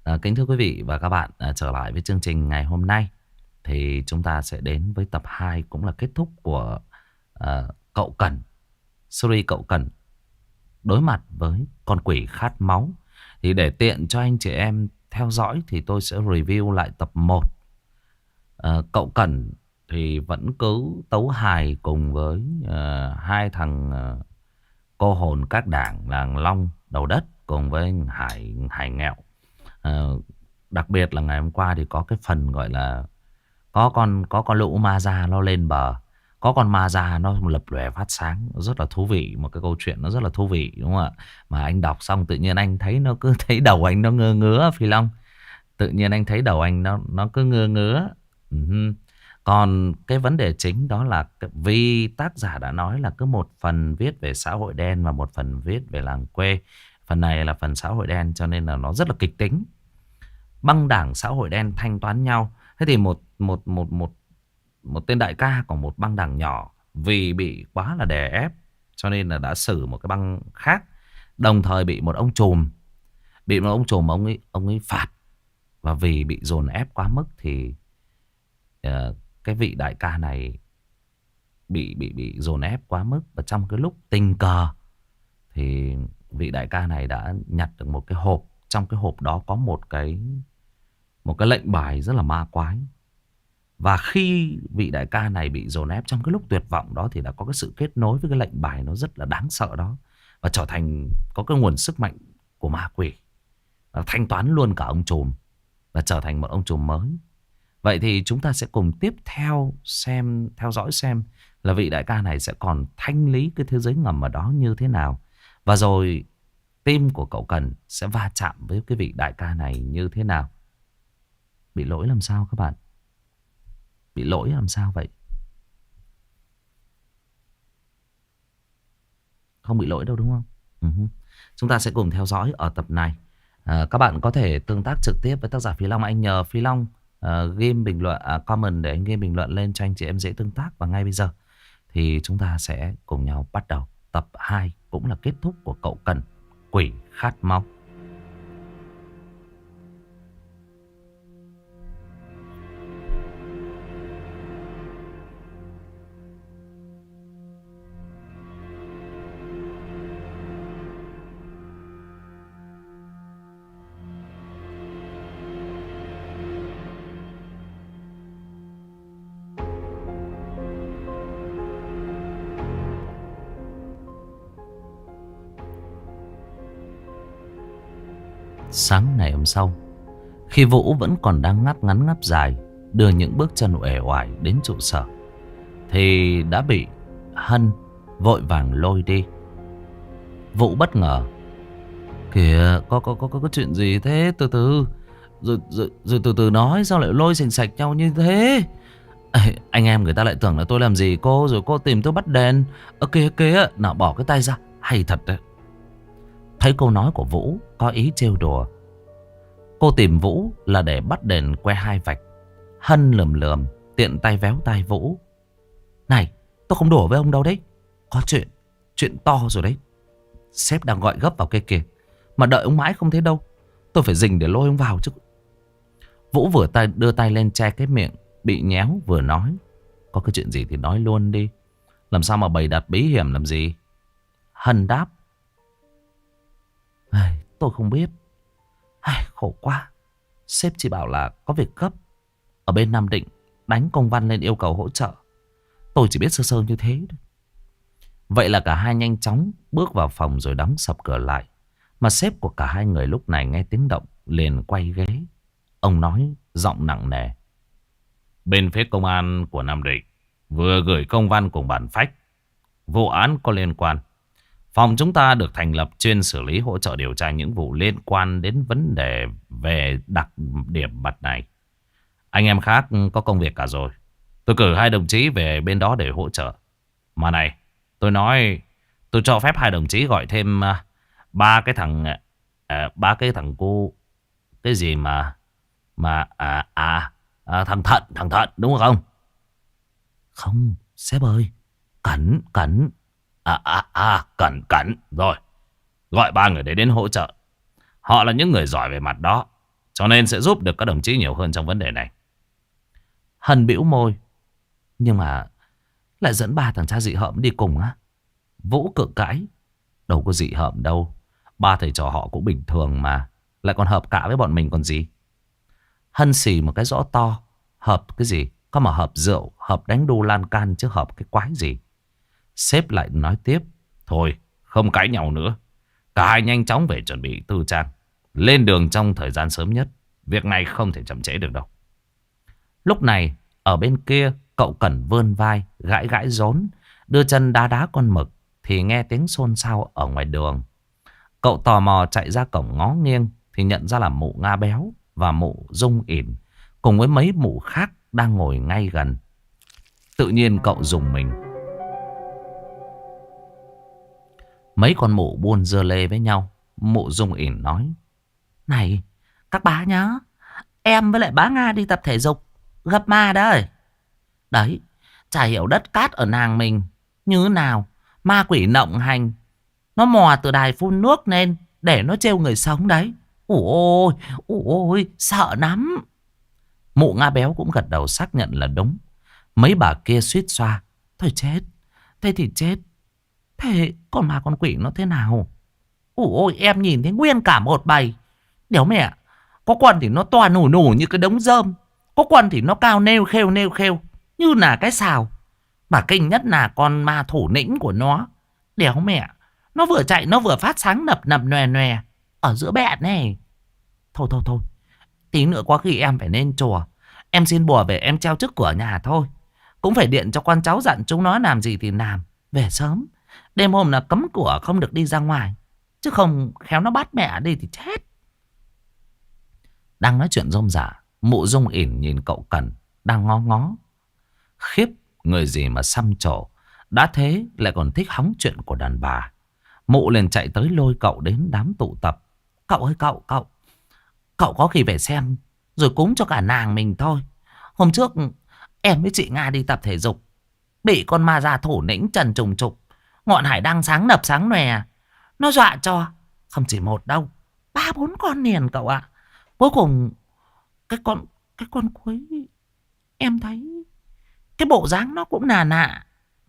Kính thưa quý vị và các bạn, trở lại với chương trình ngày hôm nay thì chúng ta sẽ đến với tập 2 cũng là kết thúc của Cậu Cẩn, series Cậu Cẩn đối mặt với con quỷ khát máu. Thì để tiện cho anh chị em theo dõi thì tôi sẽ review lại tập 1. Cậu Cẩn thì vẫn cứ tấu hài cùng với hai thằng cô hồn các đảng là Long đầu đất cùng với Hải Nghẹo. Ờ, Đặc biệt là ngày hôm qua thì có cái phần gọi là có con lũ ma da nó lên bờ, có con ma da nó lập lòe phát sáng, nó rất là thú vị, một cái câu chuyện nó rất là thú vị, đúng không ạ? Mà anh đọc xong tự nhiên anh thấy nó cứ thấy đầu anh nó ngơ ngứa Phi Long, tự nhiên anh thấy đầu anh nó cứ ngơ ngứa. Ừ. Còn cái vấn đề chính đó là vì tác giả đã nói là cứ một phần viết về xã hội đen và một phần viết về làng quê. Phần này là phần xã hội đen cho nên là nó rất là kịch tính. Băng đảng xã hội đen thanh toán nhau. Thế thì một tên đại ca của một băng đảng nhỏ vì bị quá là đè ép cho nên là đã xử một cái băng khác, đồng thời bị một ông trùm ông ấy phạt. Và vì bị dồn ép quá mức thì cái vị đại ca này bị dồn ép quá mức, và trong cái lúc tình cờ thì vị đại ca này đã nhặt được một cái hộp. Trong cái hộp đó có một cái lệnh bài rất là ma quái. Và khi vị đại ca này bị dồn ép trong cái lúc tuyệt vọng đó thì đã có cái sự kết nối với cái lệnh bài nó rất là đáng sợ đó, và trở thành có cái nguồn sức mạnh của ma quỷ, và thanh toán luôn cả ông trùm và trở thành một ông trùm mới. Vậy thì chúng ta sẽ cùng tiếp theo theo dõi xem là vị đại ca này sẽ còn thanh lý cái thế giới ngầm ở đó như thế nào. Và rồi team của cậu Cần sẽ va chạm với cái vị đại ca này như thế nào. Bị lỗi làm sao các bạn? Bị lỗi làm sao vậy? Không bị lỗi đâu đúng không? Chúng ta sẽ cùng theo dõi ở tập này. Các bạn có thể tương tác trực tiếp với tác giả Phi Long. Anh nhờ Phi Long game bình luận, comment để anh game bình luận lên cho anh chị em dễ tương tác. Và ngay bây giờ thì chúng ta sẽ cùng nhau bắt đầu tập 2 cũng là kết thúc của Cậu Cần, Quỷ Khát Máu. Sáng ngày hôm sau, khi Vũ vẫn còn đang ngáp ngắn ngáp dài đưa những bước chân uể oải đến trụ sở thì đã bị Hân vội vàng lôi đi. Vũ bất ngờ: "Kìa, có chuyện gì thế? Từ từ rồi từ từ nói, sao lại lôi sành sạch nhau như thế?" "Ê, anh em người ta lại tưởng là tôi làm gì cô, rồi cô tìm tôi bắt đền. Kìa kìa, nào bỏ cái tay ra, hay thật đấy." Thấy câu nói của Vũ có ý trêu đùa, cô tìm Vũ là để bắt đền que hai vạch. Hân lườm lườm tiện tay véo tai Vũ: "Này, tôi không đùa với ông đâu đấy. Có chuyện to rồi đấy. Sếp đang gọi gấp vào kia kìa, mà đợi ông mãi không thấy đâu. Tôi phải rình để lôi ông vào chứ." Vũ vừa đưa tay lên che cái miệng bị nhéo vừa nói: "Có cái chuyện gì thì nói luôn đi, làm sao mà bày đặt bí hiểm làm gì?" Hân đáp: "Tôi không biết. Khổ quá. Sếp chỉ bảo là có việc gấp ở bên Nam Định, đánh công văn lên yêu cầu hỗ trợ. Tôi chỉ biết sơ sơ như thế thôi." Vậy là cả hai nhanh chóng bước vào phòng rồi đóng sập cửa lại. Mà sếp của cả hai người lúc này nghe tiếng động liền quay ghế. Ông nói giọng nặng nề: "Bên phía công an của Nam Định vừa gửi công văn cùng bản phách vụ án có liên quan. Phòng chúng ta được thành lập chuyên xử lý hỗ trợ điều tra những vụ liên quan đến vấn đề về đặc điểm mặt này. Anh em khác có công việc cả rồi. Tôi cử hai đồng chí về bên đó để hỗ trợ. Mà này, tôi cho phép hai đồng chí gọi thêm ba cái thằng cu, cái gì thằng Thận đúng không?" "Không, sếp ơi, Cẩn. Cẩn rồi. Gọi ba người đấy đến hỗ trợ. Họ là những người giỏi về mặt đó, Cho nên sẽ giúp được các đồng chí nhiều hơn trong vấn đề này. Hân bĩu môi. Nhưng mà lại dẫn ba thằng cha dị hợm đi cùng á? Vũ cự cãi. Đâu có dị hợm đâu. Ba thầy trò họ cũng bình thường mà. Lại còn hợp cả với bọn mình còn gì. Hân xì một cái rõ to. Hợp cái gì? Có mà hợp rượu, hợp đánh đu lan can chứ hợp cái quái gì. Sếp lại nói tiếp. Thôi, không cãi nhau nữa. Cả hai nhanh chóng về chuẩn bị tư trang. Lên đường trong thời gian sớm nhất. Việc này không thể chậm trễ được đâu. Lúc này, ở bên kia, cậu Cẩn vươn vai, gãi gãi rốn, đưa chân đá đá con mực, thì nghe tiếng xôn xao ở ngoài đường. Cậu tò mò chạy ra cổng ngó nghiêng, thì nhận ra là mụ Nga Béo và mụ Dung ỉn, cùng với mấy mụ khác đang ngồi ngay gần. Tự nhiên cậu dùng mình. Mấy con mụ buôn dưa lê với nhau. Mụ Dung ỉn nói. Này, các bá nhá, em với lại bá Nga đi tập thể dục, gặp ma đấy. Đấy, chả hiểu đất cát ở nàng mình như thế nào. Ma quỷ nộng hành, nó mò từ đài phun nước lên để nó trêu người sống đấy. Ôi ôi, sợ lắm. Mụ Nga Béo cũng gật đầu xác nhận là đúng. Mấy bà kia suýt xoa. Thôi chết, thế thì chết. Thế còn ma con quỷ nó thế nào? Ôi em nhìn thấy nguyên cả một bầy. Đéo mẹ, có con thì nó to nù nù như cái đống rơm, có con thì nó cao nêu khêu như là cái sào. Mà kinh nhất là con ma thủ lĩnh của nó. Đéo mẹ, nó vừa chạy nó vừa phát sáng nập nập nhòe nhòe ở giữa bẹn này. Thôi, tí nữa có khi em phải lên chùa, em xin bùa về em treo trước cửa nhà thôi. Cũng phải điện cho con cháu dặn chúng nó làm gì thì làm, về sớm. Đêm hôm là cấm cửa không được đi ra ngoài, chứ không khéo nó bắt mẹ đi thì chết. Đang nói chuyện rôm rả, mụ Dung ỉn nhìn cậu Cẩn đang ngó ngó. Khiếp, người gì mà xăm trổ, đã thế lại còn thích hóng chuyện của đàn bà. Mụ liền chạy tới lôi cậu đến đám tụ tập. Cậu ơi cậu có khi về xem rồi cúng cho cả nàng mình thôi. Hôm trước em với chị Nga đi tập thể dục, bị con ma già thủ lĩnh Trần Trùng Trục, ngọn hải đăng sáng nập sáng nòe, nó dọa cho không chỉ một đâu, 3-4 con liền cậu ạ. Cuối cùng cái con cuối em thấy cái bộ dáng nó cũng nà,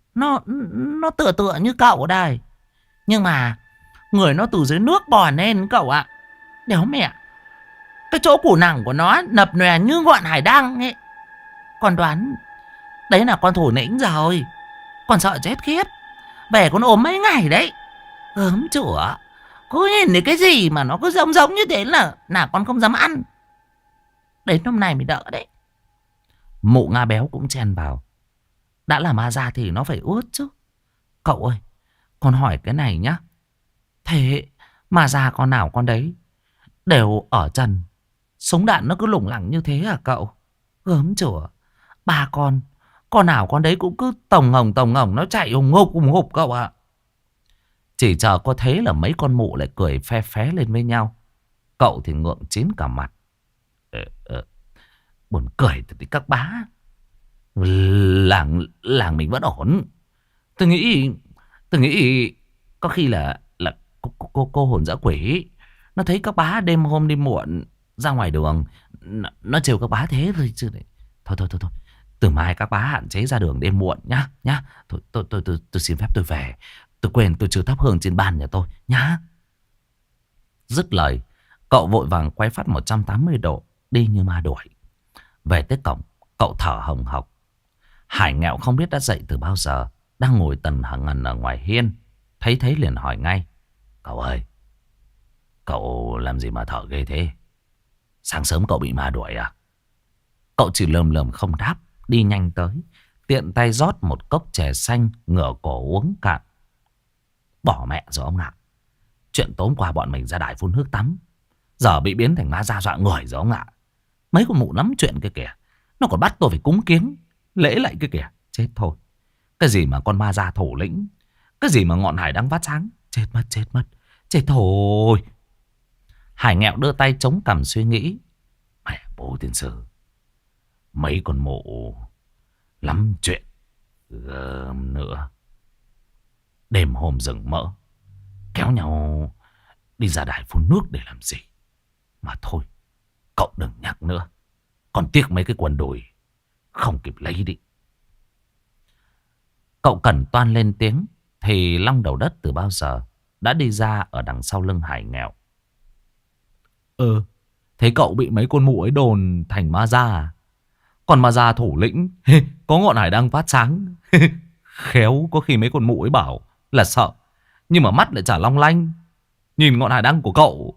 nó tựa như cậu đây, nhưng mà người nó từ dưới nước bò lên cậu ạ. Đéo mẹ, cái chỗ củ nẳng của nó nập nòe như ngọn hải đăng ấy. Con đoán đấy là con thủ lĩnh rồi. Con sợ chết khiếp, về con ốm mấy ngày đấy. Gớm chửa, cứ nhìn thấy cái gì mà nó cứ giống như thế là con không dám ăn. Đến hôm nay mới đỡ đấy. Mụ Nga Béo cũng chen vào. Đã là ma già thì nó phải ướt chứ. Cậu ơi, con hỏi cái này nhá. Thế ma già con nào con đấy đều ở trần, súng đạn nó cứ lủng lẳng như thế à cậu? Gớm chửa, 3 con nào con đấy cũng cứ tổng ngồng nó chạy hùng hục cậu ạ. Chỉ chờ có thế là mấy con mụ lại cười phe phé lên với nhau. Cậu thì ngượng chín cả mặt. Buồn cười thì các bá. Làng mình vẫn ổn. Tôi nghĩ có khi là cô hồn dã quỷ. Nó thấy các bá đêm hôm đi muộn ra ngoài đường, nó trêu các bá thế thôi chứ. Thôi. Từ mai các bá hạn chế ra đường đêm muộn nhá. Thôi, tôi xin phép tôi về. Tôi quên tôi chưa thắp hương trên bàn nhà tôi nhá. Dứt lời, cậu vội vàng quay phát 180 độ, đi như ma đuổi. Về tới cổng, cậu thở hồng hộc. Hải Nghẹo không biết đã dậy từ bao giờ, đang ngồi tần hằng ngần ở ngoài hiên. Thấy thế liền hỏi ngay. Cậu ơi, cậu làm gì mà thở ghê thế? Sáng sớm cậu bị ma đuổi à? Cậu chỉ lườm không đáp, đi nhanh tới, tiện tay rót một cốc chè xanh, ngửa cổ uống cạn. Bỏ mẹ rồi ông ạ. Chuyện tối qua bọn mình ra đài phun nước tắm, giờ bị biến thành ma da dọa người rồi ông ạ. Mấy con mụ lắm chuyện kia kìa, nó còn bắt tôi phải cúng kiến lễ lại kia kìa. Chết thôi. Cái gì mà con ma da thủ lĩnh, cái gì mà ngọn hải đang phát sáng. Chết mất. Chết thôi. Hải Nghẹo đưa tay chống cằm suy nghĩ. Mẹ bố tiên sư, mấy con mụ lắm chuyện gớm nữa. Đêm hôm rừng mỡ kéo nhau đi ra đài phun nước để làm gì? Mà thôi, Cậu đừng nhắc nữa. Còn tiếc mấy cái quần đùi không kịp lấy đi. Cậu Cẩn toan lên tiếng thì Long Đầu Đất từ bao giờ đã đi ra ở đằng sau lưng Hải Nghèo. Thế cậu bị mấy con mụ ấy đồn thành ma da à? Còn ma da thủ lĩnh có ngọn hải đăng phát sáng. Khéo có khi mấy con mụ ấy bảo là sợ, nhưng mà mắt lại chả long lanh. Nhìn ngọn hải đăng của cậu.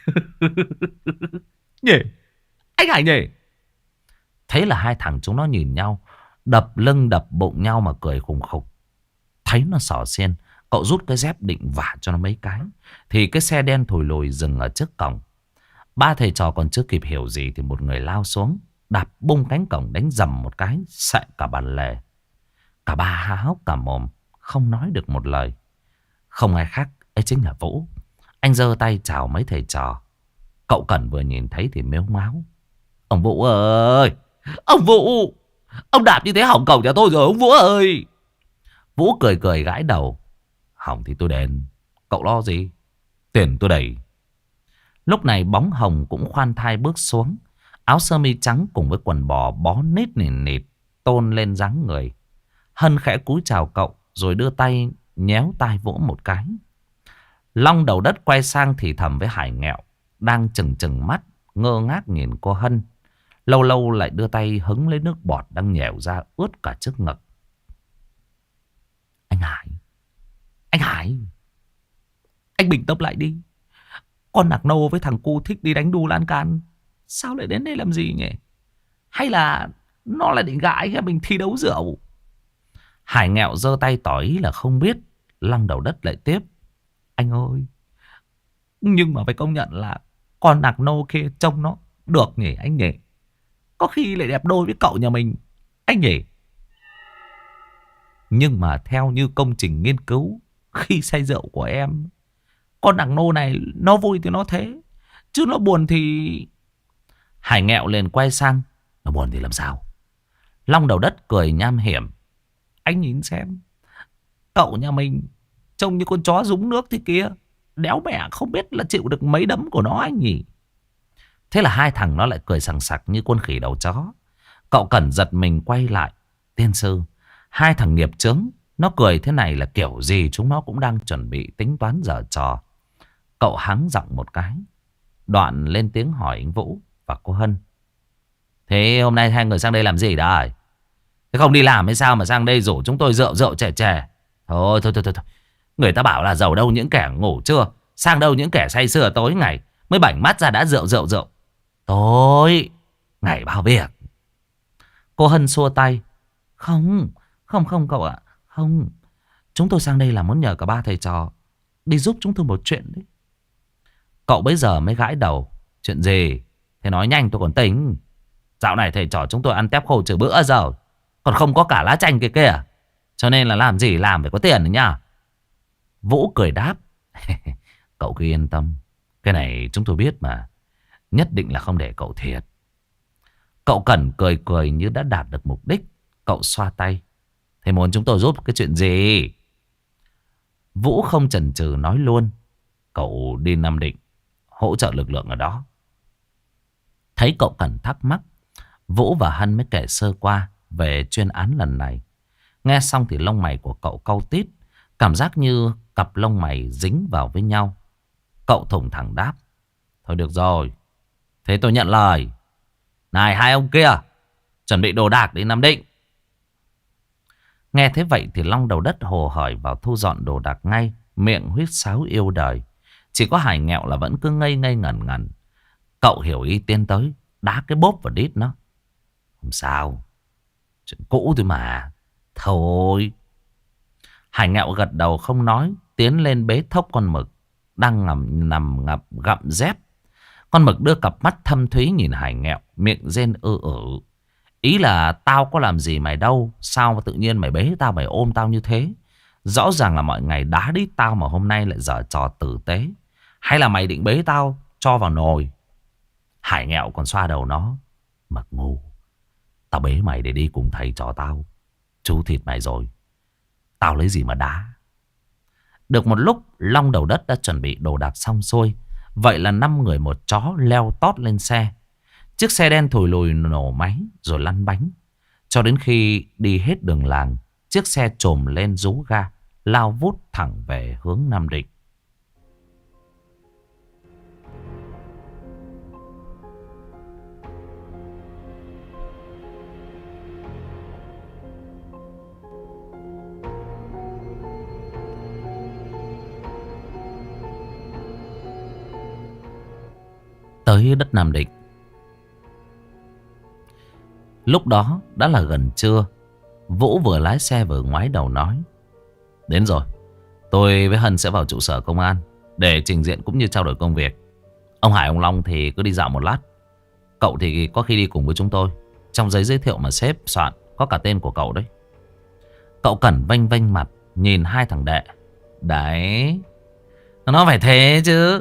Nhỉ, anh Hải nhỉ. Thế là hai thằng chúng nó nhìn nhau, đập lưng đập bụng nhau mà cười khùng khục. Thấy nó xỏ xiên, cậu rút cái dép định vả cho nó mấy cái, thì cái xe đen thùi lùi dừng ở trước cổng. Ba thầy trò còn chưa kịp hiểu gì thì một người lao xuống, đạp bung cánh cổng đánh dầm một cái, sệ cả bàn lề. Cả ba há hốc cả mồm, không nói được một lời. Không ai khác, ấy chính là Vũ. Anh giơ tay chào mấy thầy trò. Cậu Cẩn vừa nhìn thấy thì mếu máo. Ông Vũ ơi! Ông Vũ! Ông đạp như thế hỏng cổng nhà tôi rồi ông Vũ ơi! Vũ cười cười gãi đầu. Hỏng thì tôi đền. Cậu lo gì? Tiền tôi đầy. Lúc này bóng hồng cũng khoan thai bước xuống. Áo sơ mi trắng cùng với quần bò bó nít nịt tôn lên dáng người. Hân khẽ cúi chào cậu rồi đưa tay nhéo tai Vũ một cái. Long Đầu Đất quay sang thì thầm với Hải Nghẹo đang trừng trừng mắt ngơ ngác nhìn cô Hân. Lâu lâu lại đưa tay hứng lấy nước bọt đang nhèo ra ướt cả trước ngực. Anh Hải! Anh Hải! Anh bình tâm lại đi. Con Nạc Nô với thằng cu thích đi đánh đu lan can. Sao lại đến đây làm gì nhỉ? Hay là nó lại định gãi cho mình thi đấu rượu? Hải Nghẹo giơ tay tỏ ý là không biết. Long Đầu Đất lại tiếp. Anh ơi! Nhưng mà phải công nhận là con Nạc Nô kia trông nó được nhỉ anh nhỉ? Có khi lại đẹp đôi với cậu nhà mình anh nhỉ? Nhưng mà theo như công trình nghiên cứu khi say rượu của em, con Nạc Nô này nó vui thì nó thế, chứ nó buồn thì... Hải Nghẹo liền quay sang. Nó buồn thì làm sao? Long Đầu Đất cười nham hiểm. Anh nhìn xem, cậu nhà mình trông như con chó rúng nước thế kia. Đéo mẹ không biết là chịu được mấy đấm của nó anh nhỉ? Thế là hai thằng nó lại cười sằng sặc như con khỉ đầu chó. Cậu Cẩn giật mình quay lại. Tiên sư, hai thằng nghiệp chướng, nó cười thế này là kiểu gì chúng nó cũng đang chuẩn bị tính toán giở trò. Cậu hắng giọng một cái, đoạn lên tiếng hỏi anh Vũ và cô Hân. Thế hôm nay hai người sang đây làm gì đấy? Thế không đi làm hay sao mà sang đây rủ chúng tôi rượu rượu chè chè? Thôi. Người ta bảo là giàu đâu những kẻ ngủ trưa, sang đâu những kẻ say sưa tối ngày, mới bảnh mắt ra đã rượu. Thôi, ngày bao việc. Cô Hân xua tay. Không cậu ạ. Không, chúng tôi sang đây là muốn nhờ cả ba thầy trò đi giúp chúng tôi một chuyện đấy. Cậu bấy giờ mới gãi đầu. Chuyện gì? Thế nói nhanh tôi còn tính. Dạo này thầy trò chúng tôi ăn tép khô trừ bữa rồi, còn không có cả lá chanh kia kìa. Cho nên là làm gì làm phải có tiền nữa nha. Vũ cười đáp. Cậu cứ yên tâm, cái này chúng tôi biết mà. Nhất định là không để cậu thiệt. Cậu Cẩn cười cười như đã đạt được mục đích. Cậu xoa tay. Thế muốn chúng tôi giúp cái chuyện gì? Vũ không chần chừ nói luôn. Cậu đi Nam Định hỗ trợ lực lượng ở đó. Thấy cậu Cẩn thắc mắc, Vũ và Hân mới kể sơ qua về chuyên án lần này. Nghe xong thì lông mày của cậu cau tít, cảm giác như cặp lông mày dính vào với nhau. Cậu thủng thẳng đáp. Thôi được rồi, thế tôi nhận lời. Này hai ông kia, chuẩn bị đồ đạc đi Nam Định. Nghe thế vậy thì Long Đầu Đất hồ hởi vào thu dọn đồ đạc ngay, miệng huýt sáo yêu đời. Chỉ có Hải Nghẹo là vẫn cứ ngây ngây ngẩn ngẩn. Cậu hiểu ý tiến tới, đá cái bốp vào đít nó. Không sao, chuyện cũ thôi mà. Thôi. Hải Nghẹo gật đầu không nói, tiến lên bế thốc con mực đang nằm gặm dép. Con mực đưa cặp mắt thâm thúy nhìn Hải Nghẹo, miệng rên ư. Ý là tao có làm gì mày đâu, sao mà tự nhiên mày bế tao, mày ôm tao như thế? Rõ ràng là mọi ngày đá đít tao mà hôm nay lại giở trò tử tế. Hay là mày định bế tao cho vào nồi? Hải Nghẹo còn xoa đầu nó. Mực ngu, tao bế mày để đi cùng thầy trò tao, chú thịt mày rồi, tao lấy gì mà đá. Được một lúc, Long Đầu Đất đã chuẩn bị đồ đạc xong xuôi. Vậy là 5 người một chó leo tót lên xe. Chiếc xe đen thùi lùi nổ máy rồi lăn bánh. Cho đến khi đi hết đường làng, chiếc xe trồm lên rú ga, lao vút thẳng về hướng Nam Định. Tới đất Nam Định, lúc đó đã là gần trưa. Vũ vừa lái xe vừa ngoái đầu nói: đến rồi, tôi với Hân sẽ vào trụ sở công an để trình diện cũng như trao đổi công việc. Ông Hải, ông Long thì cứ đi dạo một lát. Cậu thì có khi đi cùng với chúng tôi. Trong giấy giới thiệu mà sếp soạn có cả tên của cậu đấy. Cậu Cẩn vênh vênh mặt nhìn hai thằng đệ. Đấy, nó phải thế chứ.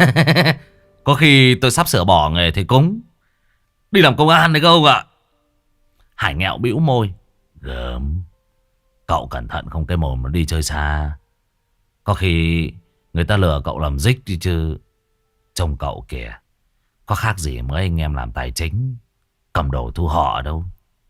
Có khi tôi sắp sửa bỏ nghề thì cúng đi làm công an đấy không ạ? Hải nghẹo bĩu môi. Gớm, cậu cẩn thận không cái mồm nó đi chơi xa. Có khi người ta lừa cậu làm dích đi chứ. Trông cậu kìa, có khác gì mấy anh em làm tài chính, cầm đồ thu họ đâu.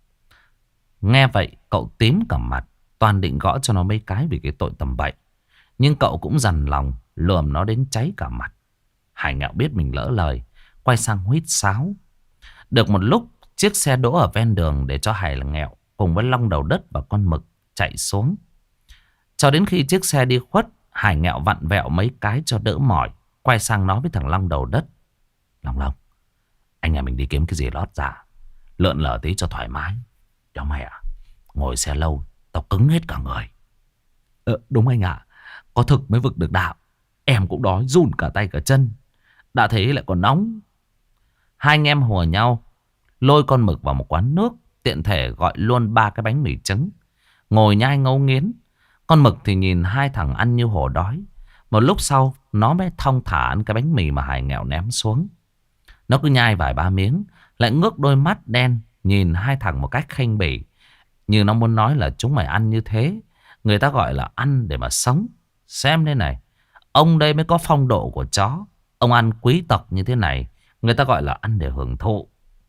Nghe vậy cậu tím cả mặt, toàn định gõ cho nó mấy cái vì cái tội tầm bậy. Nhưng cậu cũng dằn lòng lườm nó đến cháy cả mặt. Hải nghẹo biết mình lỡ lời, quay sang huýt sáo. Được một lúc, chiếc xe đỗ ở ven đường để cho Hải nghẹo cùng với Long Đầu Đất và con Mực chạy xuống. Cho đến khi chiếc xe đi khuất, Hải nghẹo vặn vẹo mấy cái cho đỡ mỏi, quay sang nói với thằng Long Đầu Đất: Long, anh em mình đi kiếm cái gì lót dạ, lượn lờ tí cho thoải mái. Cho mày à, ngồi xe lâu tao cứng hết cả người. Đúng anh ạ, có thực mới vực được đạo. Em cũng đói run cả tay cả chân, đã thế lại còn nóng. Hai anh em hùa nhau lôi con Mực vào một quán nước, tiện thể gọi luôn 3 cái bánh mì trứng, ngồi nhai ngấu nghiến. Con Mực thì nhìn hai thằng ăn như hổ đói. Một lúc sau nó mới thong thả ăn cái bánh mì mà Hải nghèo ném xuống. Nó cứ nhai vài ba miếng, lại ngước đôi mắt đen nhìn hai thằng một cách khinh bỉ, như nó muốn nói là chúng mày ăn như thế, người ta gọi là ăn để mà sống. Xem đây này, ông đây mới có phong độ của chó. Ông ăn quý tộc như thế này, người ta gọi là ăn để hưởng thụ.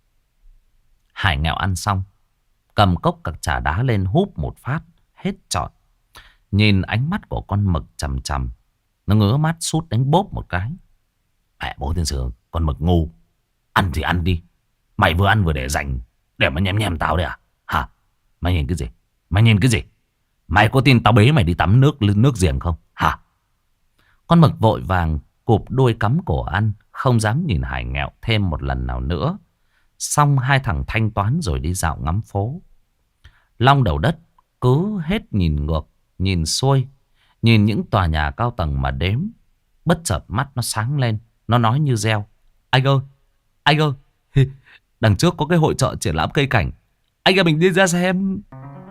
Hải nghèo ăn xong, cầm cốc các trà đá lên húp một phát, hết trọn. Nhìn ánh mắt của con Mực chằm chằm, nó ngứa mắt sút đánh bốp một cái. Mẹ bố tiên sử, con Mực ngu. Ăn thì ăn đi, mày vừa ăn vừa để dành để mà nhem nhem tao đấy à? Hả? Mày nhìn cái gì? Mày nhìn cái gì? Mày có tin tao bế mày đi tắm nước giềng không? Hả? Con Mực vội vàng cụp đuôi cắm cổ ăn, không dám nhìn Hải nghèo thêm một lần nào nữa. Xong hai thằng thanh toán rồi đi dạo ngắm phố. Long Đầu Đất cứ hết nhìn ngược, nhìn xuôi, nhìn những tòa nhà cao tầng mà đếm. Bất chợt mắt nó sáng lên, nó nói như reo: anh ơi, đằng trước có cái hội chợ triển lãm cây cảnh, anh em mình đi ra xem.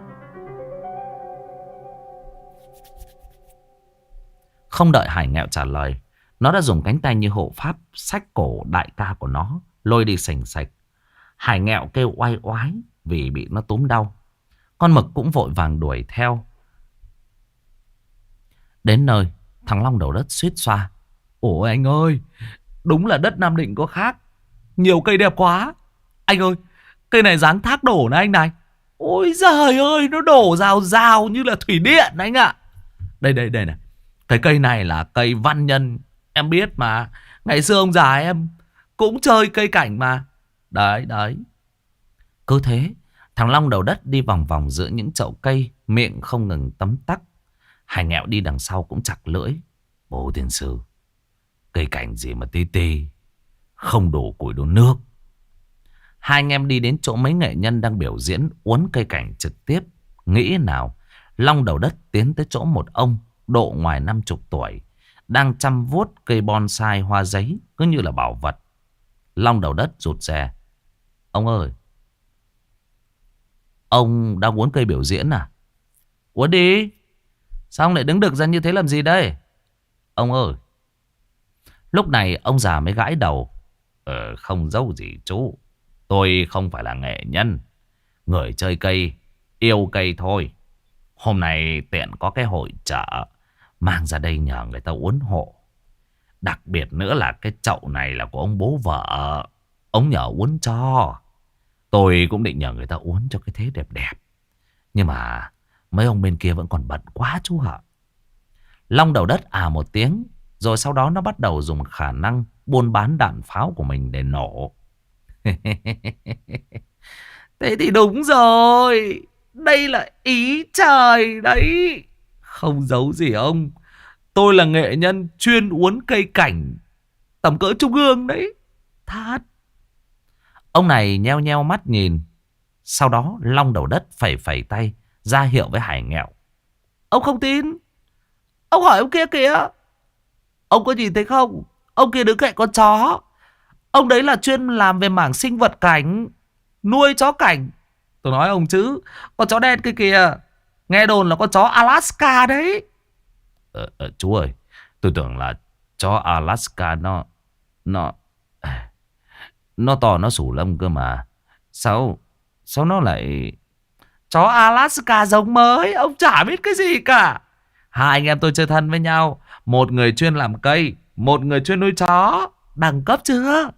Không đợi Hải nghèo trả lời, nó đã dùng cánh tay như hộ pháp xách cổ đại ca của nó lôi đi sành sạch. Hải nghèo kêu oai oái vì bị nó túm đau. Con Mực cũng vội vàng đuổi theo. Đến nơi, thằng Long Đầu Đất suýt xoa: ôi anh ơi, đúng là đất Nam Định có khác, nhiều cây đẹp quá. Anh ơi, cây này dáng thác đổ này anh này. Ôi giời ơi, nó đổ rào rào như là thủy điện anh ạ. Đây này, cái cây này là cây văn nhân, em biết mà. Ngày xưa ông già em cũng chơi cây cảnh mà. Đấy. Cứ thế, thằng Long Đầu Đất đi vòng vòng giữa những chậu cây, miệng không ngừng tấm tắc. Hải nghèo đi đằng sau cũng chặt lưỡi: bố tiên sư, cây cảnh gì mà tí tí, không đủ củi đun nước. Hai anh em đi đến chỗ mấy nghệ nhân đang biểu diễn uốn cây cảnh trực tiếp. Nghĩ nào, Long Đầu Đất tiến tới chỗ một ông độ ngoài 50 tuổi đang chăm vuốt cây bonsai hoa giấy cứ như là bảo vật. Long Đầu Đất rụt rè: ông ơi, ông đang uốn cây biểu diễn à? Uốn đi, sao ông lại đứng được ra như thế làm gì đây? Ông ơi. Lúc này ông già mới gãi đầu: không giấu gì chú, tôi không phải là nghệ nhân, người chơi cây, yêu cây thôi. Hôm nay tiện có cái hội chợ, mang ra đây nhờ người ta uốn hộ. Đặc biệt nữa là cái chậu này là của ông bố vợ. ông nhờ uốn cho. Tôi cũng định nhờ người ta uốn cho cái thế đẹp đẹp. Nhưng mà mấy ông bên kia vẫn còn bận quá chú ạ. Long đầu đất à một tiếng. Rồi sau đó nó bắt đầu dùng khả năng buôn bán đạn pháo của mình để nổ. Thế thì đúng rồi. Đây là ý trời đấy. Không giấu gì ông. Tôi là nghệ nhân chuyên uốn cây cảnh tầm cỡ trung ương đấy. Thật. Ông này nheo nheo mắt nhìn. Sau đó Long đầu đất phẩy phẩy tay ra hiệu với Hải Nghẹo. Ông không tin? Ông hỏi ông kia kìa. Ông có nhìn thấy không? Ông kia đứng cạnh con chó. Ông đấy là chuyên làm về mảng sinh vật cảnh, nuôi chó cảnh. Tôi nói ông chứ, con chó đen kia kìa, nghe đồn là con chó Alaska đấy. Chú ơi, tôi tưởng là chó Alaska nó nó to, nó sủ lông cơ mà. Sao nó lại... Chó Alaska giống mới, ông chả biết cái gì cả. Hai anh em tôi chơi thân với nhau. Một người chuyên làm cây, một người chuyên nuôi chó. Đẳng cấp chưa?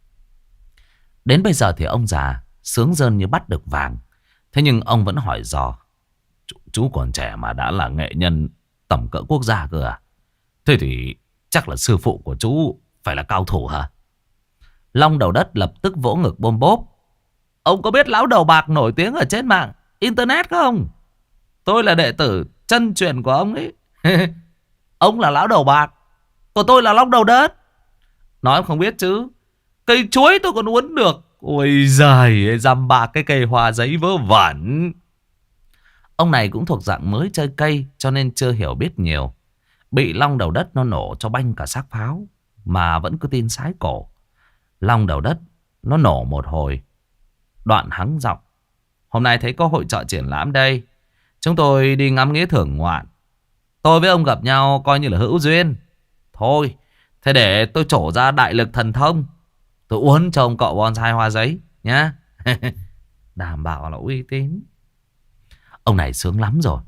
Đến bây giờ thì ông già sướng rơn như bắt được vàng. Thế nhưng ông vẫn hỏi dò. Chú còn trẻ mà đã là nghệ nhân tầm cỡ quốc gia cơ à? Thế thì chắc là sư phụ của chú phải là cao thủ hả? Long đầu đất lập tức vỗ ngực bôm bốp. Ông có biết lão đầu bạc nổi tiếng ở trên mạng internet không? Tôi là đệ tử chân truyền của ông ấy. Ông là lão đầu bạc, còn tôi là long đầu đất. Nói ông không biết chứ, cây chuối tôi còn uốn được. Ôi giời, dăm ba cái cây hoa giấy vớ vẩn. Ông này cũng thuộc dạng mới chơi cây, cho nên chưa hiểu biết nhiều. Bị long đầu đất nó nổ cho banh cả xác pháo, mà vẫn cứ tin sái cổ. Long đầu đất nó nổ một hồi, đoạn hắng giọng. Hôm nay thấy có hội chợ triển lãm đây, chúng tôi đi ngắm nghía thưởng ngoạn. Tôi với ông gặp nhau coi như là hữu duyên. Thôi, thế để tôi trổ ra đại lực thần thông, tôi uốn cho ông cậu bonsai hoa giấy nhá. Đảm bảo là uy tín. Ông này sướng lắm rồi.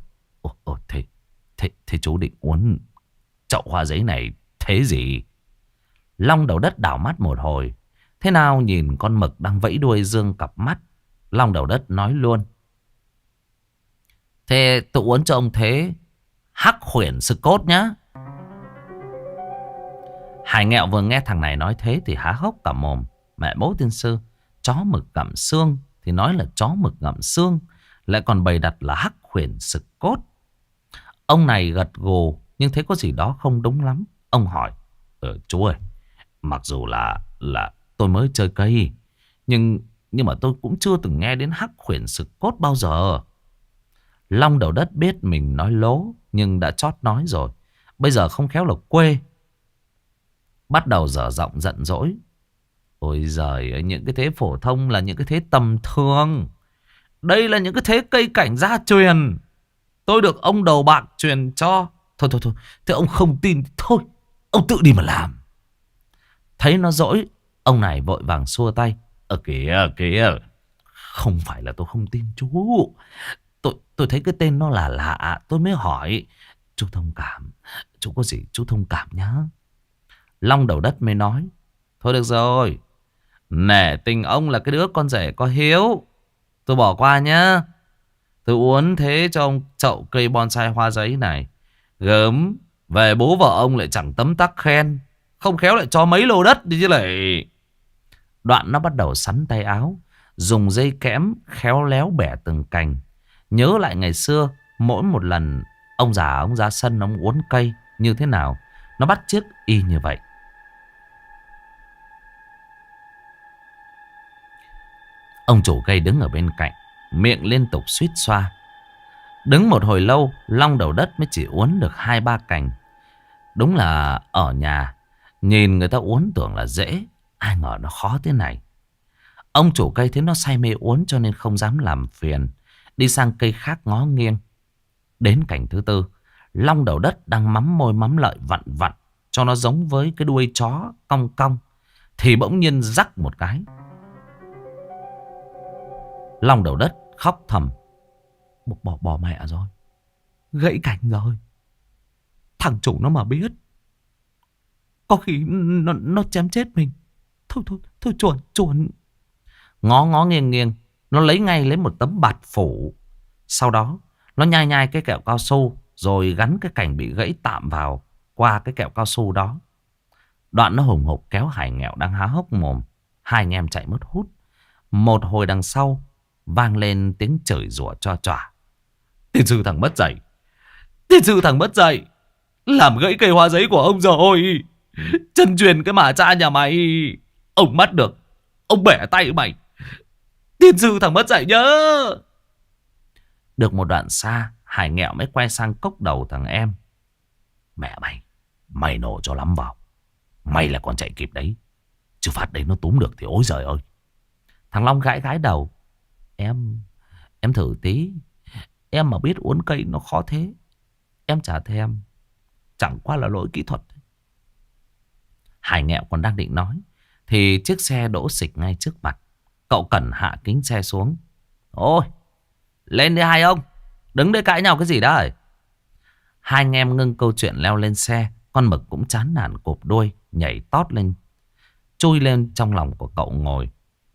Thế chú định uốn chậu hoa giấy này thế gì? Long đầu đất đảo mắt một hồi. Thế nào nhìn con mực đang vẫy đuôi dương cặp mắt. Long đầu đất nói luôn. Thế tôi uốn cho ông thế hắc khuyển sực cốt nhá. Hải Nghẹo vừa nghe thằng này nói thế thì há hốc cả mồm. Mẹ bố tiên sư, chó mực gặm xương thì nói là chó mực gặm xương, lại còn bày đặt là hắc khuyển sực cốt. Ông này gật gù, nhưng thấy có gì đó không đúng lắm. Ông hỏi. Chú ơi, mặc dù là tôi mới chơi cây, nhưng mà tôi cũng chưa từng nghe đến hắc khuyển sực cốt bao giờ. Long đầu đất biết mình nói lố, nhưng đã chót nói rồi. Bây giờ không khéo là quê. Bắt đầu dở giọng giận dỗi. Ôi giời, những cái thế phổ thông là những cái thế tầm thường. Đây là những cái thế cây cảnh gia truyền. Tôi được ông đầu bạc truyền cho. Thôi, thế ông không tin thì thôi, ông tự đi mà làm. Thấy nó dỗi, ông này vội vàng xua tay. Kìa, không phải là tôi không tin chú. Tôi thấy cái tên nó là lạ, tôi mới hỏi. Chú thông cảm, chú có gì chú thông cảm nhá. Long đầu đất mới nói. Thôi được rồi, nể tình ông là cái đứa con rể có hiếu, tôi bỏ qua nhá. Tôi uốn thế cho ông chậu cây bonsai hoa giấy này. Gớm, về bố vợ ông lại chẳng tấm tắc khen, không khéo lại cho mấy lô đất đi chứ lại. Đoạn nó bắt đầu sắn tay áo, dùng dây kẽm khéo léo bẻ từng cành. Nhớ lại ngày xưa, mỗi một lần ông già ông ra sân ông uốn cây như thế nào, nó bắt chước y như vậy. Ông chủ cây đứng ở bên cạnh, miệng liên tục suýt xoa. Đứng một hồi lâu, long đầu đất mới chỉ uốn được 2-3 cành. Đúng là ở nhà, nhìn người ta uốn tưởng là dễ, ai ngờ nó khó thế này. Ông chủ cây thấy nó say mê uốn cho nên không dám làm phiền, đi sang cây khác ngó nghiêng. Đến cành thứ tư, long đầu đất đang mắm môi mắm lợi vặn vặn cho nó giống với cái đuôi chó cong cong, thì bỗng nhiên rắc một cái. Long đầu đất khóc thầm. Bỏ mẹ rồi, gãy cành rồi. Thằng chủ nó mà biết, có khi nó chém chết mình. Thôi chuồn. Ngó ngó nghiêng nghiêng, nó lấy một tấm bạt phủ. Sau đó nó nhai nhai cái kẹo cao su, rồi gắn cái cảnh bị gãy tạm vào qua cái kẹo cao su đó. Đoạn nó hùng hục kéo Hải Nghèo đang há hốc mồm. Hai anh em chạy mất hút. Một hồi đằng sau vang lên tiếng chửi rủa cho chỏa. Tiên sư thằng mất dạy, tiên sư thằng mất dạy, làm gãy cây hoa giấy của ông rồi. Chân truyền cái mà cha nhà mày, ông bắt được, ông bẻ tay mày. Tiên sư thằng mất dạy nhớ. Được một đoạn xa, Hải Nghẹo mới quay sang cốc đầu thằng em. Mẹ mày, mày nổ cho lắm vào. May là còn chạy kịp đấy, chứ phát đấy nó túm được thì ối giời ơi. Thằng Long gãi gãi đầu. Em thử tí. Em mà biết uốn cây nó khó thế, em chả thèm. Chẳng qua là lỗi kỹ thuật. Hải Nghẹo còn đang định nói thì chiếc xe đỗ xịch ngay trước mặt. Cậu Cẩn hạ kính xe xuống. Ôi, lên đi hai ông, đứng đây cãi nhau cái gì đấy. Hai anh em ngưng câu chuyện leo lên xe. Con Mực cũng chán nản cụp đuôi, nhảy tót lên, chui lên trong lòng của cậu ngồi.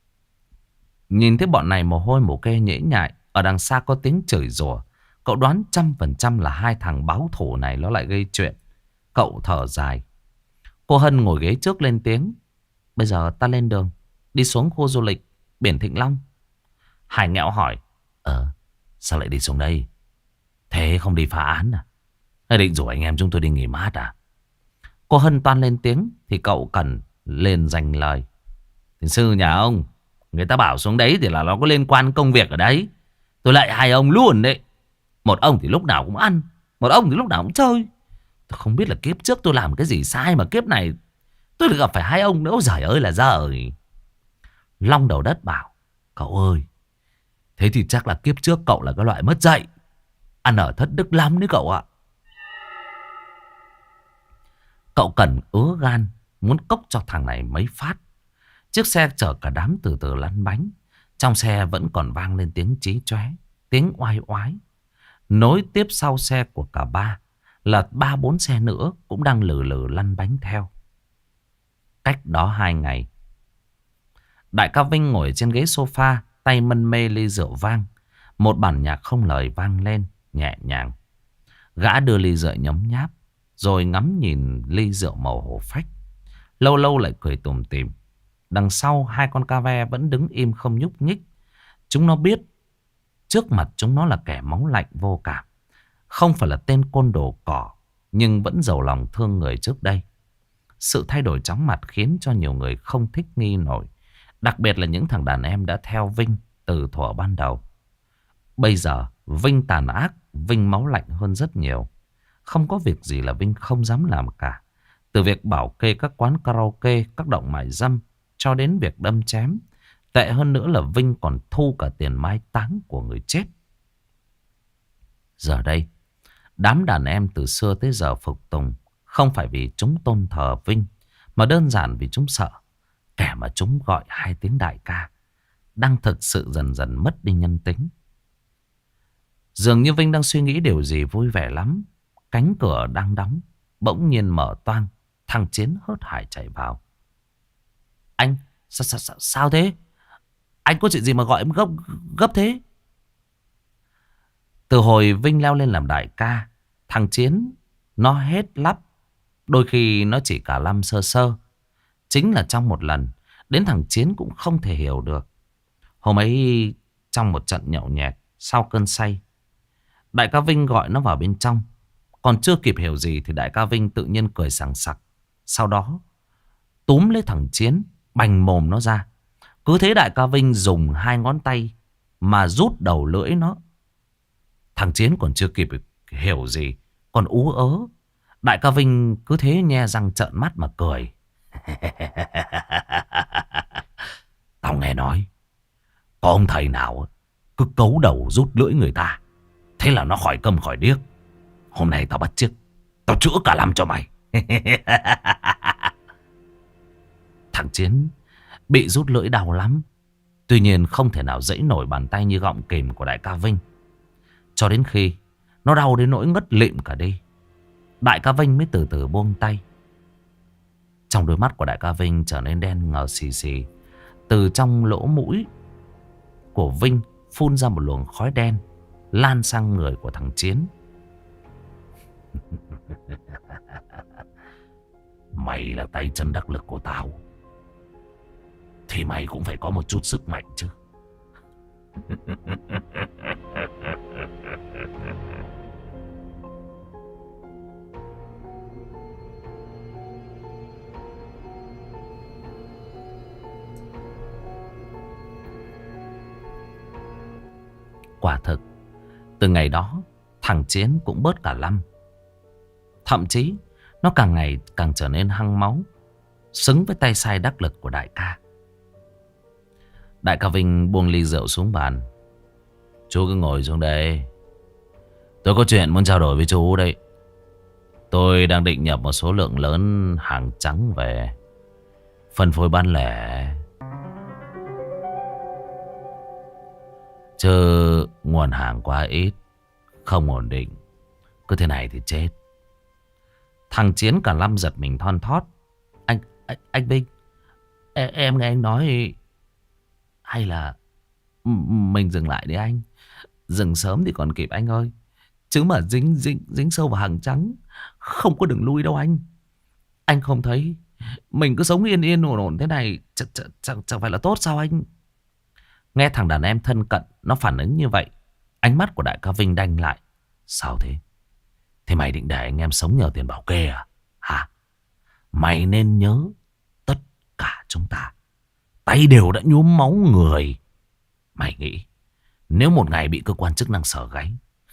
Nhìn thấy bọn này mồ hôi mồ kê nhễ nhại. Ở đằng xa có tiếng chửi rủa. Cậu đoán 100% là hai thằng báo thù này nó lại gây chuyện. Cậu thở dài. Cô Hân ngồi ghế trước lên tiếng. Bây giờ ta lên đường, đi xuống khu du lịch biển Thịnh Long. Hải Nghẹo hỏi. Sao lại đi xuống đây? Thế không đi phá án à? Hay định rủ anh em chúng tôi đi nghỉ mát à? Cô Hân toan lên tiếng thì cậu Cẩn lên dành lời. Thiền sư nhà ông, người ta bảo xuống đấy thì là nó có liên quan công việc ở đấy. Tôi lại hai ông luôn đấy. Một ông thì lúc nào cũng ăn, một ông thì lúc nào cũng chơi. Tôi không biết là kiếp trước tôi làm cái gì sai mà kiếp này tôi được gặp phải hai ông nữa. Ôi giời ơi là giời. Long Đầu Đất bảo. Cậu ơi, thế thì chắc là kiếp trước cậu là cái loại mất dạy, ăn ở thất đức lắm đấy cậu ạ. Cậu Cẩn ứa gan muốn cốc cho thằng này mấy phát. Chiếc xe chở cả đám từ từ lăn bánh. Trong xe vẫn còn vang lên tiếng chí chóe, tiếng oai oái. Nối tiếp sau xe của cả ba là 3-4 xe nữa cũng đang lừ lừ lăn bánh theo. Cách đó 2 ngày, đại ca Vinh ngồi trên ghế sofa, tay mân mê ly rượu vang. Một bản nhạc không lời vang lên nhẹ nhàng. Gã đưa ly rượu nhấm nháp, rồi ngắm nhìn ly rượu màu hổ phách. Lâu lâu lại cười tủm tỉm. Đằng sau hai con ca ve vẫn đứng im không nhúc nhích. Chúng nó biết trước mặt chúng nó là kẻ máu lạnh vô cảm. Không phải là tên côn đồ cỏ, nhưng vẫn giàu lòng thương người trước đây. Sự thay đổi chóng mặt khiến cho nhiều người không thích nghi nổi. Đặc biệt là những thằng đàn em đã theo Vinh từ thuở ban đầu. Bây giờ Vinh tàn ác, Vinh máu lạnh hơn rất nhiều. Không có việc gì là Vinh không dám làm cả. Từ việc bảo kê các quán karaoke, các động mại dâm, cho đến việc đâm chém. Tệ hơn nữa là Vinh còn thu cả tiền mai táng của người chết. Giờ đây, đám đàn em từ xưa tới giờ phục tùng. Không phải vì chúng tôn thờ Vinh, mà đơn giản vì chúng sợ kẻ mà chúng gọi hai tiếng đại ca đang thực sự dần dần mất đi nhân tính. Dường như Vinh đang suy nghĩ điều gì vui vẻ lắm. Cánh cửa đang đóng bỗng nhiên mở toang. Thằng Chiến hớt hải chạy vào. Anh, sao thế? Anh có chuyện gì mà gọi em gấp thế? Từ hồi Vinh leo lên làm đại ca, thằng Chiến nó hết lắp. Đôi khi nó chỉ cả lăm sơ sơ. Chính là trong một lần, đến thằng Chiến cũng không thể hiểu được. Hôm ấy trong một trận nhậu nhẹt, sau cơn say, đại ca Vinh gọi nó vào bên trong. Còn chưa kịp hiểu gì thì đại ca Vinh tự nhiên cười sảng sặc. Sau đó túm lấy thằng Chiến, bành mồm nó ra. Cứ thế đại ca Vinh dùng hai ngón tay mà rút đầu lưỡi nó. Thằng Chiến còn chưa kịp hiểu gì, còn ú ớ. Đại ca Vinh cứ thế nhe răng trợn mắt mà cười. Tao nghe nói có ông thầy nào cứ cấu đầu rút lưỡi người ta, thế là nó khỏi câm khỏi điếc. Hôm nay tao bắt chước, tao chữa cả năm cho mày. Thằng Chiến bị rút lưỡi đau lắm. Tuy nhiên không thể nào dẫy nổi bàn tay như gọng kìm của đại ca Vinh. Cho đến khi nó đau đến nỗi ngất lịm cả đi, đại ca Vinh mới từ từ buông tay. Trong đôi mắt của đại ca Vinh trở nên đen ngờ xì xì. Từ trong lỗ mũi của Vinh phun ra một luồng khói đen lan sang người của thằng Chiến. Mày là tay chân đắc lực của tao, thì mày cũng phải có một chút sức mạnh chứ. Quả thực, từ ngày đó thằng Chiến cũng bớt cả lăm. Thậm chí nó càng ngày càng trở nên hăng máu, xứng với tay sai đắc lực của đại ca. Đại ca Vinh buông ly rượu xuống bàn. Chú cứ ngồi xuống đây, tôi có chuyện muốn trao đổi với chú đây. Tôi đang định nhập một số lượng lớn hàng trắng về phân phối bán lẻ, chứ nguồn hàng quá ít, không ổn định. Cứ thế này thì chết. Thằng Chiến cả lăm giật mình thon thót. Anh Vinh, em nghe anh nói, hay là mình dừng lại đi anh. Dừng sớm thì còn kịp anh ơi, chứ mà dính sâu vào hàng trắng không có đường lui đâu anh. Anh không thấy mình cứ sống yên ổn thế này chẳng phải là tốt sao anh? Nghe thằng đàn em thân cận nó phản ứng như vậy, ánh mắt của đại ca Vinh đanh lại. Sao thế? Thế mày định để anh em sống nhờ tiền bảo kê à? Hả? Mày nên nhớ, tất cả chúng ta tay đều đã nhuốm máu người. Mày nghĩ nếu một ngày bị cơ quan chức năng sờ gáy,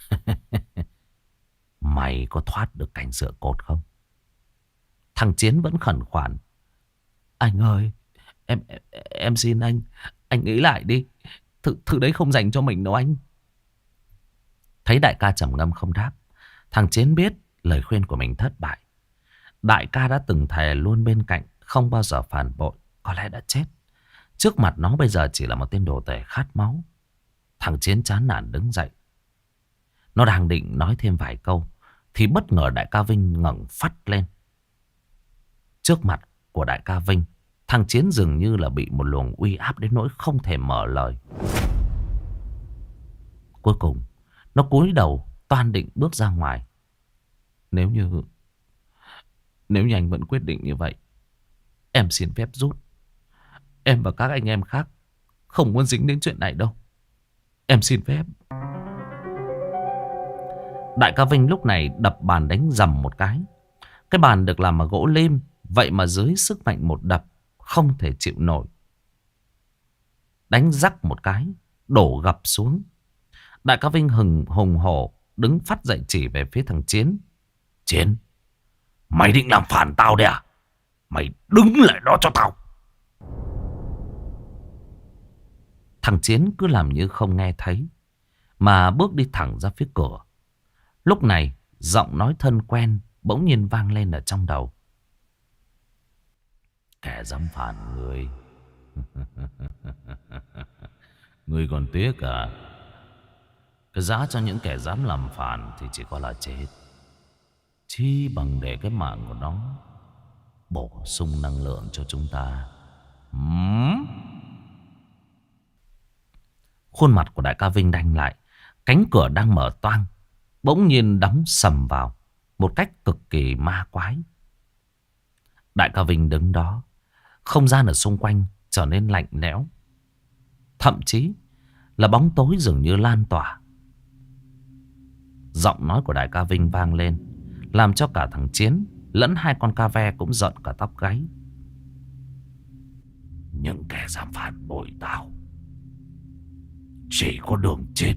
mày có thoát được cảnh dựa cột không? Thằng Chiến vẫn khẩn khoản. Anh ơi, em xin anh nghĩ lại đi. Thứ đấy không dành cho mình đâu anh. Thấy đại ca trầm ngâm không đáp, thằng Chiến biết lời khuyên của mình thất bại. Đại ca đã từng thề luôn bên cạnh, không bao giờ phản bội, có lẽ đã chết. Trước mặt nó bây giờ chỉ là một tên đồ tể khát máu. Thằng Chiến chán nản đứng dậy. Nó đang định nói thêm vài câu thì bất ngờ đại ca Vinh ngẩng phắt lên. Trước mặt của đại ca Vinh, thằng Chiến dường như là bị một luồng uy áp đến nỗi không thể mở lời. Cuối cùng nó cúi đầu toan định bước ra ngoài. Nếu như anh vẫn quyết định như vậy, em xin phép rút. Em và các anh em khác không muốn dính đến chuyện này đâu. Em xin phép. Đại ca Vinh lúc này đập bàn đánh rầm một cái. Cái bàn được làm bằng gỗ lim, vậy mà dưới sức mạnh một đập không thể chịu nổi. Đánh rắc một cái, đổ gập xuống. Đại ca Vinh hùng hổ đứng phắt dậy chỉ về phía thằng Chiến. Chiến, mày định làm phản tao đấy à? Mày đứng lại đó cho tao. Thằng Chiến cứ làm như không nghe thấy, mà bước đi thẳng ra phía cửa. Lúc này giọng nói thân quen bỗng nhiên vang lên ở trong đầu. Kẻ dám phản người. Người còn tiếc à? Cái giá cho những kẻ dám làm phản thì chỉ có là chết. Chi bằng để cái mạng của nó bổ sung năng lượng cho chúng ta. Khuôn mặt của đại ca Vinh đanh lại. Cánh cửa đang mở toang bỗng nhiên đóng sầm vào một cách cực kỳ ma quái. Đại ca Vinh đứng đó, không gian ở xung quanh trở nên lạnh lẽo. Thậm chí là bóng tối dường như lan tỏa. Giọng nói của đại ca Vinh vang lên, làm cho cả thằng Chiến lẫn hai con ca ve cũng giận cả tóc gáy. Những kẻ dám phản bội tao chỉ có đường chết.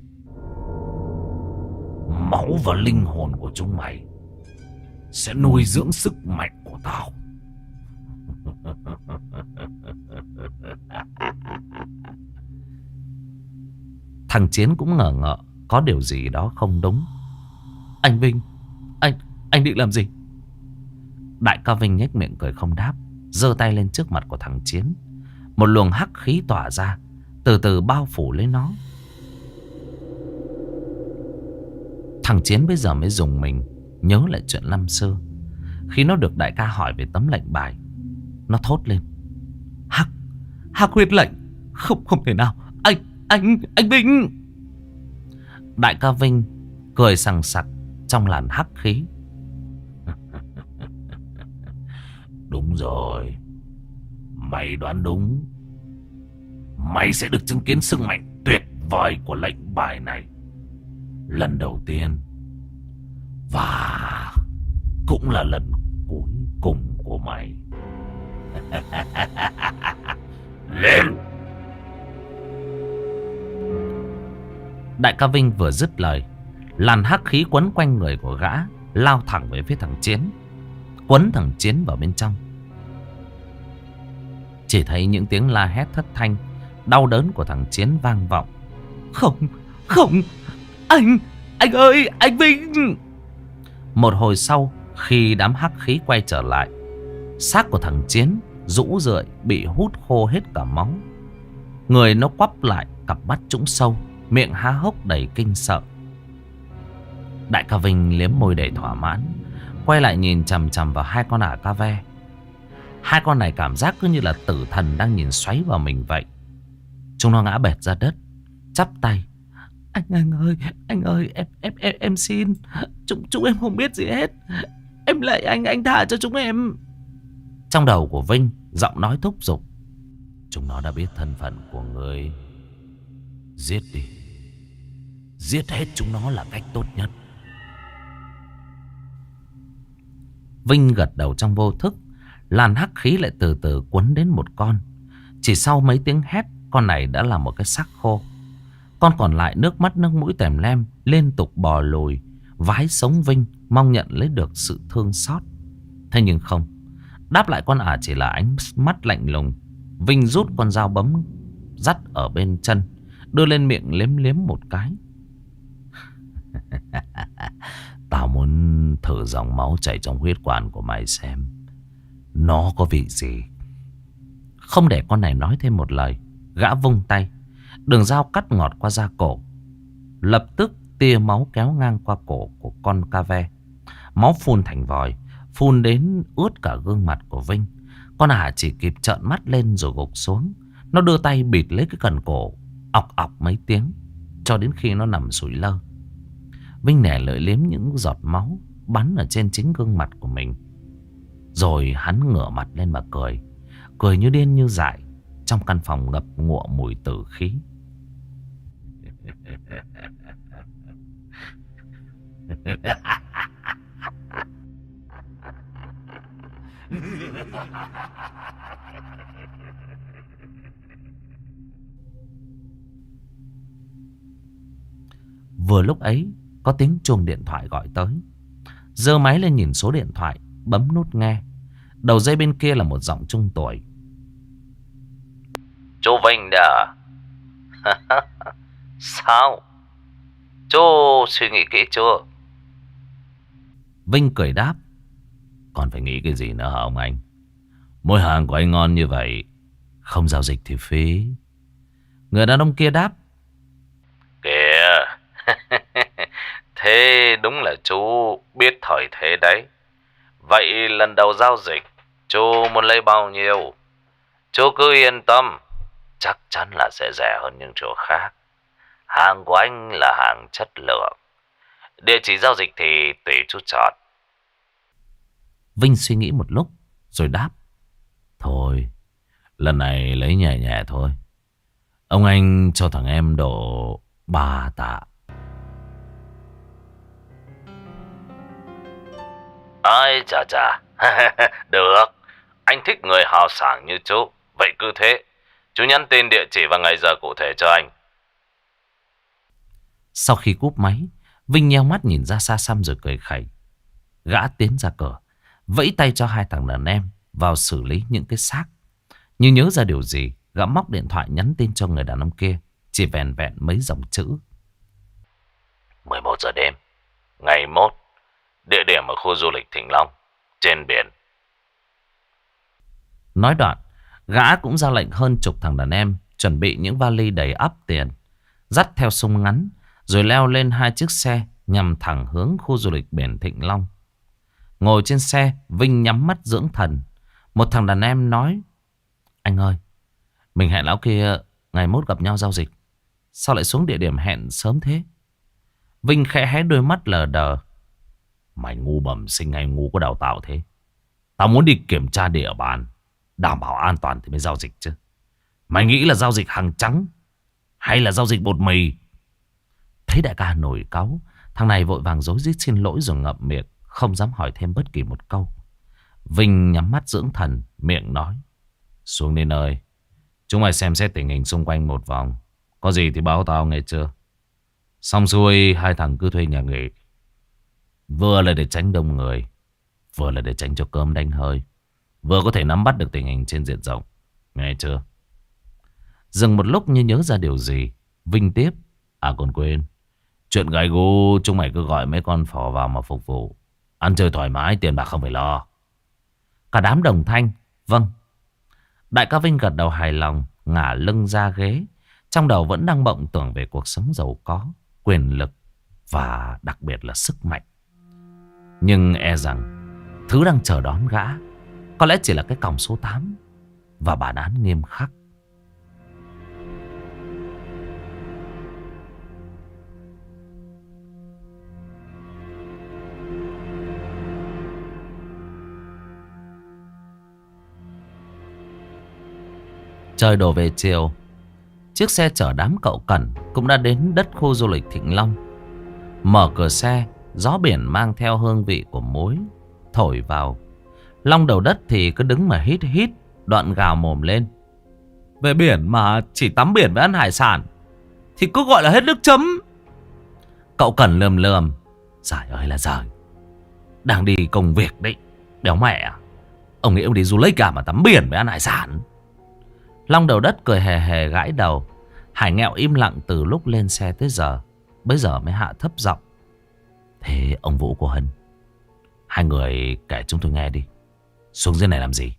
Máu và linh hồn của chúng mày sẽ nuôi dưỡng sức mạnh của tao. Thằng Chiến cũng ngờ ngợ có điều gì đó không đúng. Anh Vinh, anh định làm gì? Đại ca Vinh nhếch miệng cười không đáp, giơ tay lên trước mặt của thằng Chiến. Một luồng hắc khí tỏa ra, từ từ bao phủ lấy nó. Thằng Chiến bây giờ mới dùng mình nhớ lại chuyện năm xưa, khi nó được đại ca hỏi về tấm lệnh bài. Nó thốt lên. Hắc, Hắc huyết lệnh. Không thể nào. Anh Vinh. Đại ca Vinh cười sằng sặc trong làn hắc khí. Đúng rồi, mày đoán đúng. Mày sẽ được chứng kiến sức mạnh tuyệt vời của lệnh bài này lần đầu tiên, và cũng là lần cuối cùng của mày. Lên. Đại ca Vinh vừa dứt lời, làn hắc khí quấn quanh người của gã lao thẳng về phía thằng Chiến, quấn thằng Chiến vào bên trong. Chỉ thấy những tiếng la hét thất thanh đau đớn của thằng Chiến vang vọng. Không, anh ơi, anh Vinh. Một hồi sau, khi đám hắc khí quay trở lại, xác của thằng Chiến rũ rượi bị hút khô hết cả máu. Người nó quắp lại, cặp mắt trũng sâu, miệng há hốc đầy kinh sợ. Đại ca Vinh liếm môi đầy thỏa mãn, quay lại nhìn chằm chằm vào hai con ả ca ve. Hai con này cảm giác cứ như là tử thần đang nhìn xoáy vào mình vậy. Chúng nó ngã bệt ra đất, chắp tay. Anh ơi, em xin. Chúng em không biết gì hết. Em lạy anh tha cho chúng em. Trong đầu của Vinh, giọng nói thúc giục. Chúng nó đã biết thân phận của người. Giết đi. Giết hết chúng nó là cách tốt nhất. Vinh gật đầu trong vô thức. Làn hắc khí lại từ từ quấn đến một con. Chỉ sau mấy tiếng hét, con này đã là một cái xác khô. Con còn lại nước mắt nước mũi tèm lem, liên tục bò lùi vái sống Vinh, mong nhận lấy được sự thương xót. Thế nhưng không, đáp lại con ả chỉ là ánh mắt lạnh lùng. Vinh rút con dao bấm dắt ở bên chân, đưa lên miệng liếm liếm một cái. Tao muốn thử dòng máu chảy trong huyết quản của mày xem nó có vị gì. Không để con này nói thêm một lời, gã vung tay, đường dao cắt ngọt qua da cổ. Lập tức tia máu kéo ngang qua cổ của con ca ve. Máu phun thành vòi, phun đến ướt cả gương mặt của Vinh. Con ả chỉ kịp trợn mắt lên rồi gục xuống. Nó đưa tay bịt lấy cái cần cổ, ọc ọc mấy tiếng, cho đến khi nó nằm sụi lơ. Vinh nẻ lưỡi liếm những giọt máu bắn ở trên chính gương mặt của mình. Rồi hắn ngửa mặt lên mà cười. Cười như điên như dại, trong căn phòng ngập ngụa mùi tử khí. Vừa lúc ấy, có tiếng chuông điện thoại gọi tới. Giơ máy lên nhìn số điện thoại, bấm nút nghe. Đầu dây bên kia là một giọng trung tuổi. Chú Vinh đã. Sao? Chú suy nghĩ kỹ chưa? Vinh cười đáp. Còn phải nghĩ cái gì nữa hả ông anh? Mối hàng của anh ngon như vậy, không giao dịch thì phí. Người đàn ông kia đáp. Kìa. Thế đúng là chú biết thời thế đấy. Vậy lần đầu giao dịch, chú muốn lấy bao nhiêu? Chú cứ yên tâm, chắc chắn là sẽ rẻ hơn những chỗ khác. Hàng của anh là hàng chất lượng. Địa chỉ giao dịch thì tùy chú chọn. Vinh suy nghĩ một lúc rồi đáp. Thôi, lần này lấy nhẹ nhẹ thôi. Ông anh cho thằng em độ 3 tạ. Ai chà chà. Được. Anh thích người hào sảng như chú. Vậy cứ thế, chú nhắn tin, địa chỉ và ngày giờ cụ thể cho anh. Sau khi cúp máy, Vinh nheo mắt nhìn ra xa xăm rồi cười khẩy. Gã tiến ra cửa, vẫy tay cho hai thằng đàn em vào xử lý những cái xác. Nhưng nhớ ra điều gì, gã móc điện thoại nhắn tin cho người đàn ông kia. Chỉ vẹn vẹn mấy dòng chữ. 11 giờ đêm, ngày 1, địa điểm ở khu du lịch Thịnh Long, trên biển. Nói đoạn, gã cũng ra lệnh hơn chục thằng đàn em chuẩn bị những vali đầy ắp tiền, dắt theo súng ngắn, rồi leo lên hai chiếc xe nhằm thẳng hướng khu du lịch biển Thịnh Long. Ngồi trên xe, Vinh nhắm mắt dưỡng thần. Một thằng đàn em nói: anh ơi, mình hẹn lão kia ngày mốt gặp nhau giao dịch, sao lại xuống địa điểm hẹn sớm thế? Vinh khẽ hé đôi mắt lờ đờ. Mày ngu bẩm sinh hay ngu có đào tạo thế? Tao muốn đi kiểm tra địa bàn, đảm bảo an toàn thì mới giao dịch chứ. Mày nghĩ là giao dịch hàng trắng hay là giao dịch bột mì? Thấy đại ca nổi cáu, thằng này vội vàng rối rít xin lỗi rồi ngậm miệng, không dám hỏi thêm bất kỳ một câu. Vinh nhắm mắt dưỡng thần, miệng nói: xuống đến nơi, chúng mày xem xét tình hình xung quanh một vòng, có gì thì báo tao nghe chưa? Xong xuôi hai thằng cứ thuê nhà nghỉ, vừa là để tránh đông người, vừa là để tránh cho cơm đánh hơi, vừa có thể nắm bắt được tình hình trên diện rộng, nghe chưa? Dừng một lúc như nhớ ra điều gì, Vinh tiếp: à còn quên, chuyện gái gú chúng mày cứ gọi mấy con phò vào mà phục vụ, ăn chơi thoải mái, tiền bạc không phải lo. Cả đám đồng thanh: vâng. Đại ca Vinh gật đầu hài lòng, ngả lưng ra ghế, trong đầu vẫn đang mộng tưởng về cuộc sống giàu có, quyền lực và đặc biệt là sức mạnh. Nhưng e rằng thứ đang chờ đón gã có lẽ chỉ là cái còng số 8 và bản án nghiêm khắc. Trời đổ về chiều, chiếc xe chở đám cậu Cẩn cũng đã đến đất khu du lịch Thịnh Long. Mở cửa xe, gió biển mang theo hương vị của muối thổi vào. Long đầu đất thì cứ đứng mà hít hít, đoạn gào mồm lên: về biển mà chỉ tắm biển với ăn hải sản thì cứ gọi là hết nước chấm. Cậu Cẩn lườm lườm: giời ơi là giời, đang đi công việc đấy, đéo mẹ à? Ông nghĩ ông đi du lịch cả mà tắm biển với ăn hải sản? Long đầu đất cười hề hề gãi đầu. Hải Nghẹo im lặng từ lúc lên xe tới giờ, bây giờ mới hạ thấp giọng: thế ông Vũ của Hân, hai người kể chúng tôi nghe đi, xuống dưới này làm gì?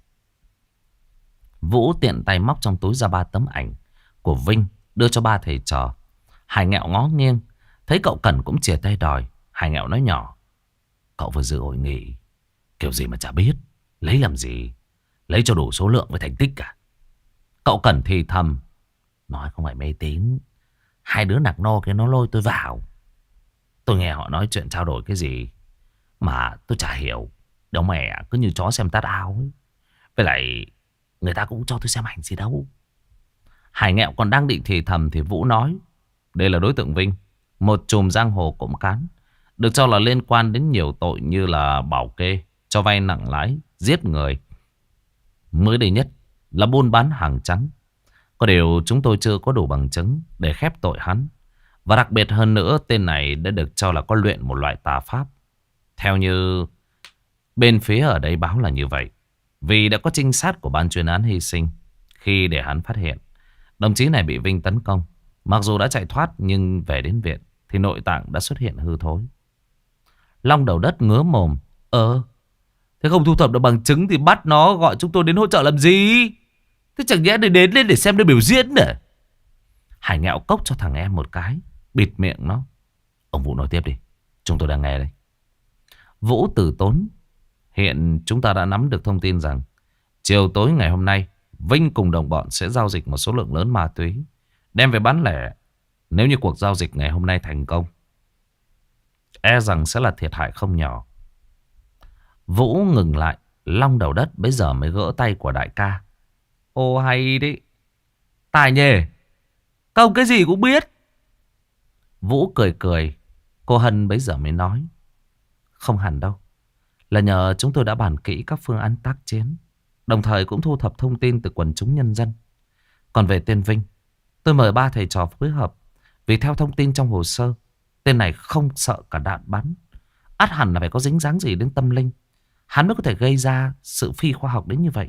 Vũ tiện tay móc trong túi ra 3 tấm ảnh của Vinh, đưa cho 3 thầy trò. Hải Nghẹo ngó nghiêng, thấy cậu Cẩn cũng chìa tay đòi. Hải Nghẹo nói nhỏ: cậu vừa dự hội nghị kiểu gì mà chả biết, lấy làm gì? Lấy cho đủ số lượng với thành tích cả. Cậu Cẩn thì thầm: nói không phải mê tín, hai đứa nạc nô kia nó lôi tôi vào. Tôi nghe họ nói chuyện trao đổi cái gì mà tôi chả hiểu, đâu mẹ cứ như chó xem tát ao ấy. Với lại người ta cũng cho tôi xem ảnh gì đâu. Hải Nghẹo còn đang định thì thầm thì Vũ nói: đây là đối tượng Vinh, một trùm giang hồ cộng cán, được cho là liên quan đến nhiều tội như là bảo kê, cho vay nặng lãi, giết người. Mới đây nhất là buôn bán hàng trắng. Có điều chúng tôi chưa có đủ bằng chứng để khép tội hắn. Và đặc biệt hơn nữa, tên này đã được cho là có luyện một loại tà pháp. Theo như bên phía ở đây báo là như vậy. Vì đã có trinh sát của ban chuyên án hy sinh khi để hắn phát hiện đồng chí này bị Vinh tấn công. Mặc dù đã chạy thoát nhưng về đến viện thì nội tạng đã xuất hiện hư thối. Long đầu đất ngứa mồm: thế không thu thập được bằng chứng thì bắt nó gọi chúng tôi đến hỗ trợ làm gì? Thế chẳng nhẽ đến lên để xem nó biểu diễn à? Hải Nghẹo cốc cho thằng em một cái, bịt miệng nó: ông Vũ nói tiếp đi, chúng tôi đang nghe đây. Vũ từ tốn: hiện chúng ta đã nắm được thông tin rằng chiều tối ngày hôm nay Vinh cùng đồng bọn sẽ giao dịch một số lượng lớn ma túy, đem về bán lẻ. Nếu như cuộc giao dịch ngày hôm nay thành công, e rằng sẽ là thiệt hại không nhỏ. Vũ ngừng lại. Long đầu đất bây giờ mới gỡ tay của đại ca: ô hay đấy, tài nhề, các ông cái gì cũng biết. Vũ cười cười. Cô Hân bấy giờ mới nói: không hẳn đâu, là nhờ chúng tôi đã bàn kỹ các phương án tác chiến, đồng thời cũng thu thập thông tin từ quần chúng nhân dân. Còn về tên Vinh, tôi mời 3 thầy trò phối hợp. Vì theo thông tin trong hồ sơ, tên này không sợ cả đạn bắn, ắt hẳn là phải có dính dáng gì đến tâm linh, hắn mới có thể gây ra sự phi khoa học đến như vậy.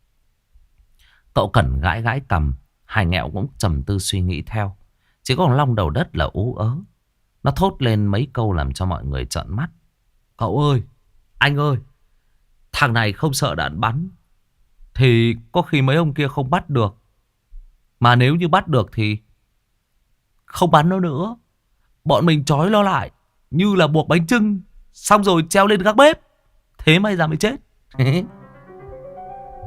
Cậu Cẩn gãi gãi cằm. Hải Nghẹo cũng trầm tư suy nghĩ theo. Chỉ có Long đầu đất là ú ớ. Nó thốt lên mấy câu làm cho mọi người trợn mắt: cậu ơi, anh ơi, thằng này không sợ đạn bắn thì có khi mấy ông kia không bắt được. Mà nếu như bắt được thì không bắn nó nữa, bọn mình trói nó lại như là buộc bánh chưng, xong rồi treo lên gác bếp. Thế may ra mới chết.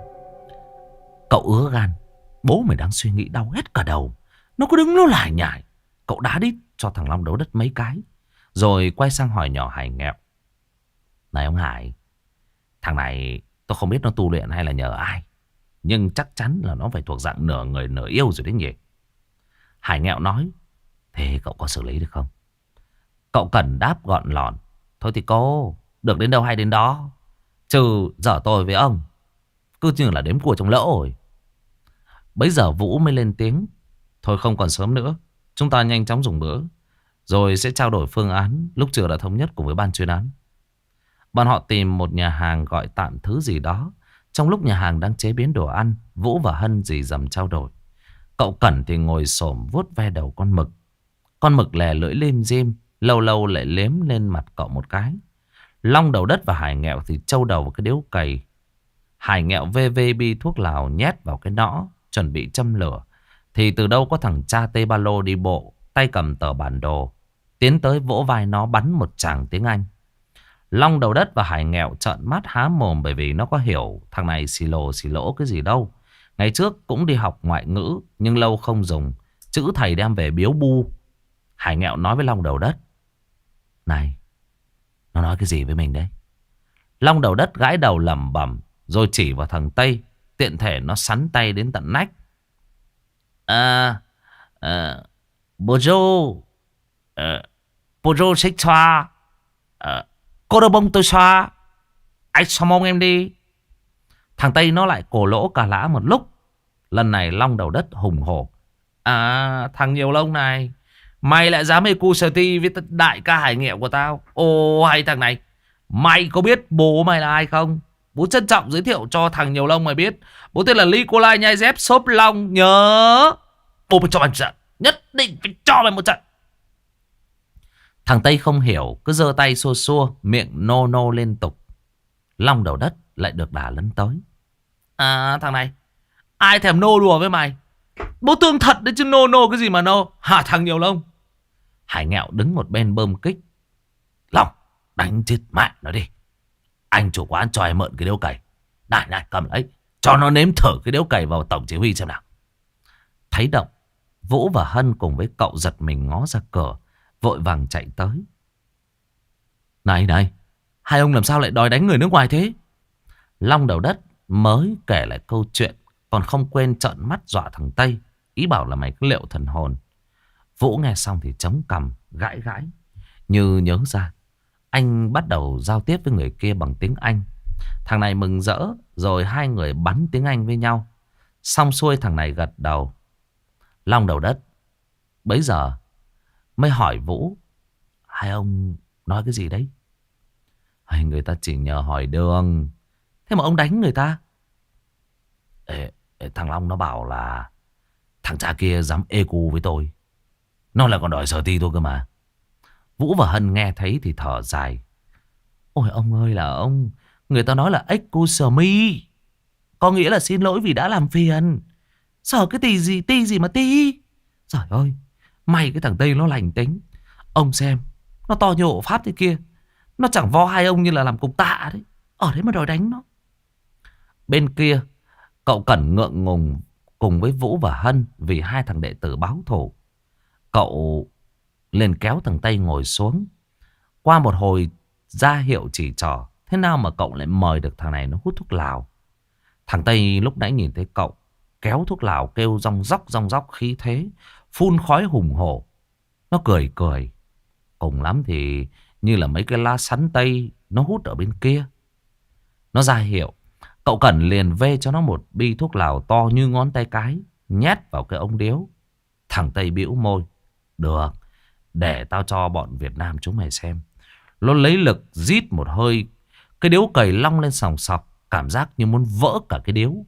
Cậu ứa gan. Bố mày đang suy nghĩ đau hết cả đầu. Nó cứ đứng nó lải nhải. Cậu đá đít cho thằng Long Đầu Đất mấy cái. Rồi quay sang hỏi nhỏ Hải Nghèo. Này ông Hải, thằng này tôi không biết nó tu luyện hay là nhờ ai, nhưng chắc chắn là nó phải thuộc dạng nửa người nửa yêu rồi đấy nhỉ. Hải Nghèo nói. Thế cậu có xử lý được không? Cậu Cần đáp gọn lọn. Thôi thì cô, được đến đâu hay đến đó. Chứ giờ tôi với ông cứ như là đếm cua trong lỗ rồi. Bấy giờ Vũ mới lên tiếng. Thôi không còn sớm nữa, chúng ta nhanh chóng dùng bữa, rồi sẽ trao đổi phương án lúc trưa đã thống nhất cùng với ban chuyên án. Bọn họ tìm một nhà hàng gọi tạm thứ gì đó. Trong lúc nhà hàng đang chế biến đồ ăn, Vũ và Hân dì dầm trao đổi. Cậu Cẩn thì ngồi xổm vuốt ve đầu con mực. Con mực lè lưỡi lim dim, lâu lâu lại liếm lên mặt cậu một cái. Long Đầu Đất và Hải Nghẹo thì trâu đầu vào cái điếu cày. Hải Nghẹo vê vê bi thuốc lào nhét vào cái nõ, chuẩn bị châm lửa. Thì từ đâu có thằng cha tê ba lô đi bộ, tay cầm tờ bản đồ, tiến tới vỗ vai nó bắn một tràng tiếng Anh. Long Đầu Đất và Hải Nghẹo trợn mắt há mồm, bởi vì nó có hiểu thằng này xì lỗ cái gì đâu. Ngày trước cũng đi học ngoại ngữ, nhưng lâu không dùng, chữ thầy đem về biếu bu. Hải Nghẹo nói với Long Đầu Đất. Này, nó nói cái gì với mình đấy? Long Đầu Đất gãi đầu lẩm bẩm, rồi chỉ vào thằng Tây. Tiện thể nó sắn tay đến tận nách. Bonjour, bonjour xích xoa, cô đơ bông tôi xoa, anh xoa mông em đi. Thằng Tây nó lại cổ lỗ cả lã một lúc. Lần này Long Đầu Đất hùng hổ. Thằng nhiều lông này, mày lại dám cu sở ti với đại ca Hải Nghẹo của tao. Ồ hay thằng này, mày có biết bố mày là ai không? Bố trân trọng giới thiệu cho thằng nhiều lông mày biết. Bố tên là Nikolai nhai dép xốp long. Nhớ, bố phải cho mày một trận, nhất định phải cho mày một trận. Thằng Tây không hiểu, cứ giơ tay xua xua, miệng nô nô liên tục. Long Đầu Đất lại được đà lấn tới. Thằng này, ai thèm nô đùa với mày? Bố tương thật đấy chứ nô nô cái gì mà nô. Hả thằng nhiều lông? Hải Nghẹo đứng một bên bơm kích. Long, đánh chết mẹ nó đi. Anh chủ quán cho em mượn cái điếu cày. Này cầm lấy, cho nó nếm thử cái điếu cày vào tổng chỉ huy xem nào. Thấy động, Vũ và Hân cùng với cậu giật mình ngó ra cửa, vội vàng chạy tới. Này, hai ông làm sao lại đòi đánh người nước ngoài thế? Long Đầu Đất mới kể lại câu chuyện, còn không quên trợn mắt dọa thằng Tây, ý bảo là mày cứ liệu thần hồn. Vũ nghe xong thì chống cằm, gãi gãi, như nhớ ra. Anh bắt đầu giao tiếp với người kia bằng tiếng Anh. Thằng này mừng rỡ, rồi hai người bắn tiếng Anh với nhau. Xong xuôi thằng này gật đầu. Long Đầu Đất bấy giờ mới hỏi Vũ. Hai ông nói cái gì đấy? Người ta chỉ nhờ hỏi đường. Thế mà ông đánh người ta? Thằng Long nó bảo là thằng cha kia dám ê cu với tôi. Nó là còn đòi sở ti tôi cơ mà. Vũ và Hân nghe thấy thì thở dài. Ôi ông ơi là ông, người ta nói là excuse me, có nghĩa là xin lỗi vì đã làm phiền. Sợ cái ti gì mà ti. Trời ơi, may cái thằng Tây nó lành tính. Ông xem, nó to như ổ Pháp thế kia, nó chẳng vo hai ông như là làm cục tạ đấy. Ở đấy mà đòi đánh nó. Bên kia, cậu Cẩn ngượng ngùng cùng với Vũ và Hân vì hai thằng đệ tử báo thù. Cậu liền kéo thằng Tây ngồi xuống. Qua một hồi ra hiệu chỉ trò, thế nào mà cậu lại mời được thằng này nó hút thuốc lào. Thằng Tây lúc nãy nhìn thấy cậu kéo thuốc lào kêu rong róc khí thế, phun khói hùng hổ. Nó cười cười. Cùng lắm thì như là mấy cái lá sắn Tây nó hút ở bên kia. Nó ra hiệu, cậu Cẩn liền vê cho nó một bi thuốc lào to như ngón tay cái, nhét vào cái ống điếu. Thằng Tây bĩu môi. Được, để tao cho bọn Việt Nam chúng mày xem. Nó lấy lực rít một hơi, cái điếu cày long lên sòng sọc, cảm giác như muốn vỡ cả cái điếu.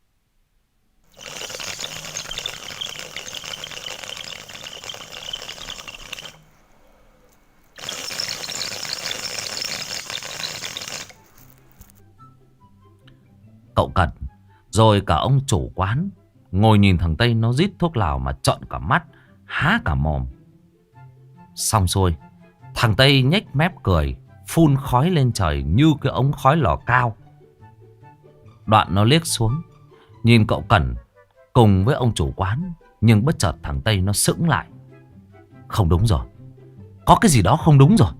Cậu Cẩn, rồi cả ông chủ quán ngồi nhìn thằng Tây nó rít thuốc lào mà trợn cả mắt, há cả mồm. Xong xuôi, thằng Tây nhếch mép cười, phun khói lên trời như cái ống khói lò cao. Đoạn nó liếc xuống, nhìn cậu Cẩn cùng với ông chủ quán. Nhưng bất chợt thằng Tây nó sững lại. Không đúng rồi. Có cái gì đó không đúng rồi.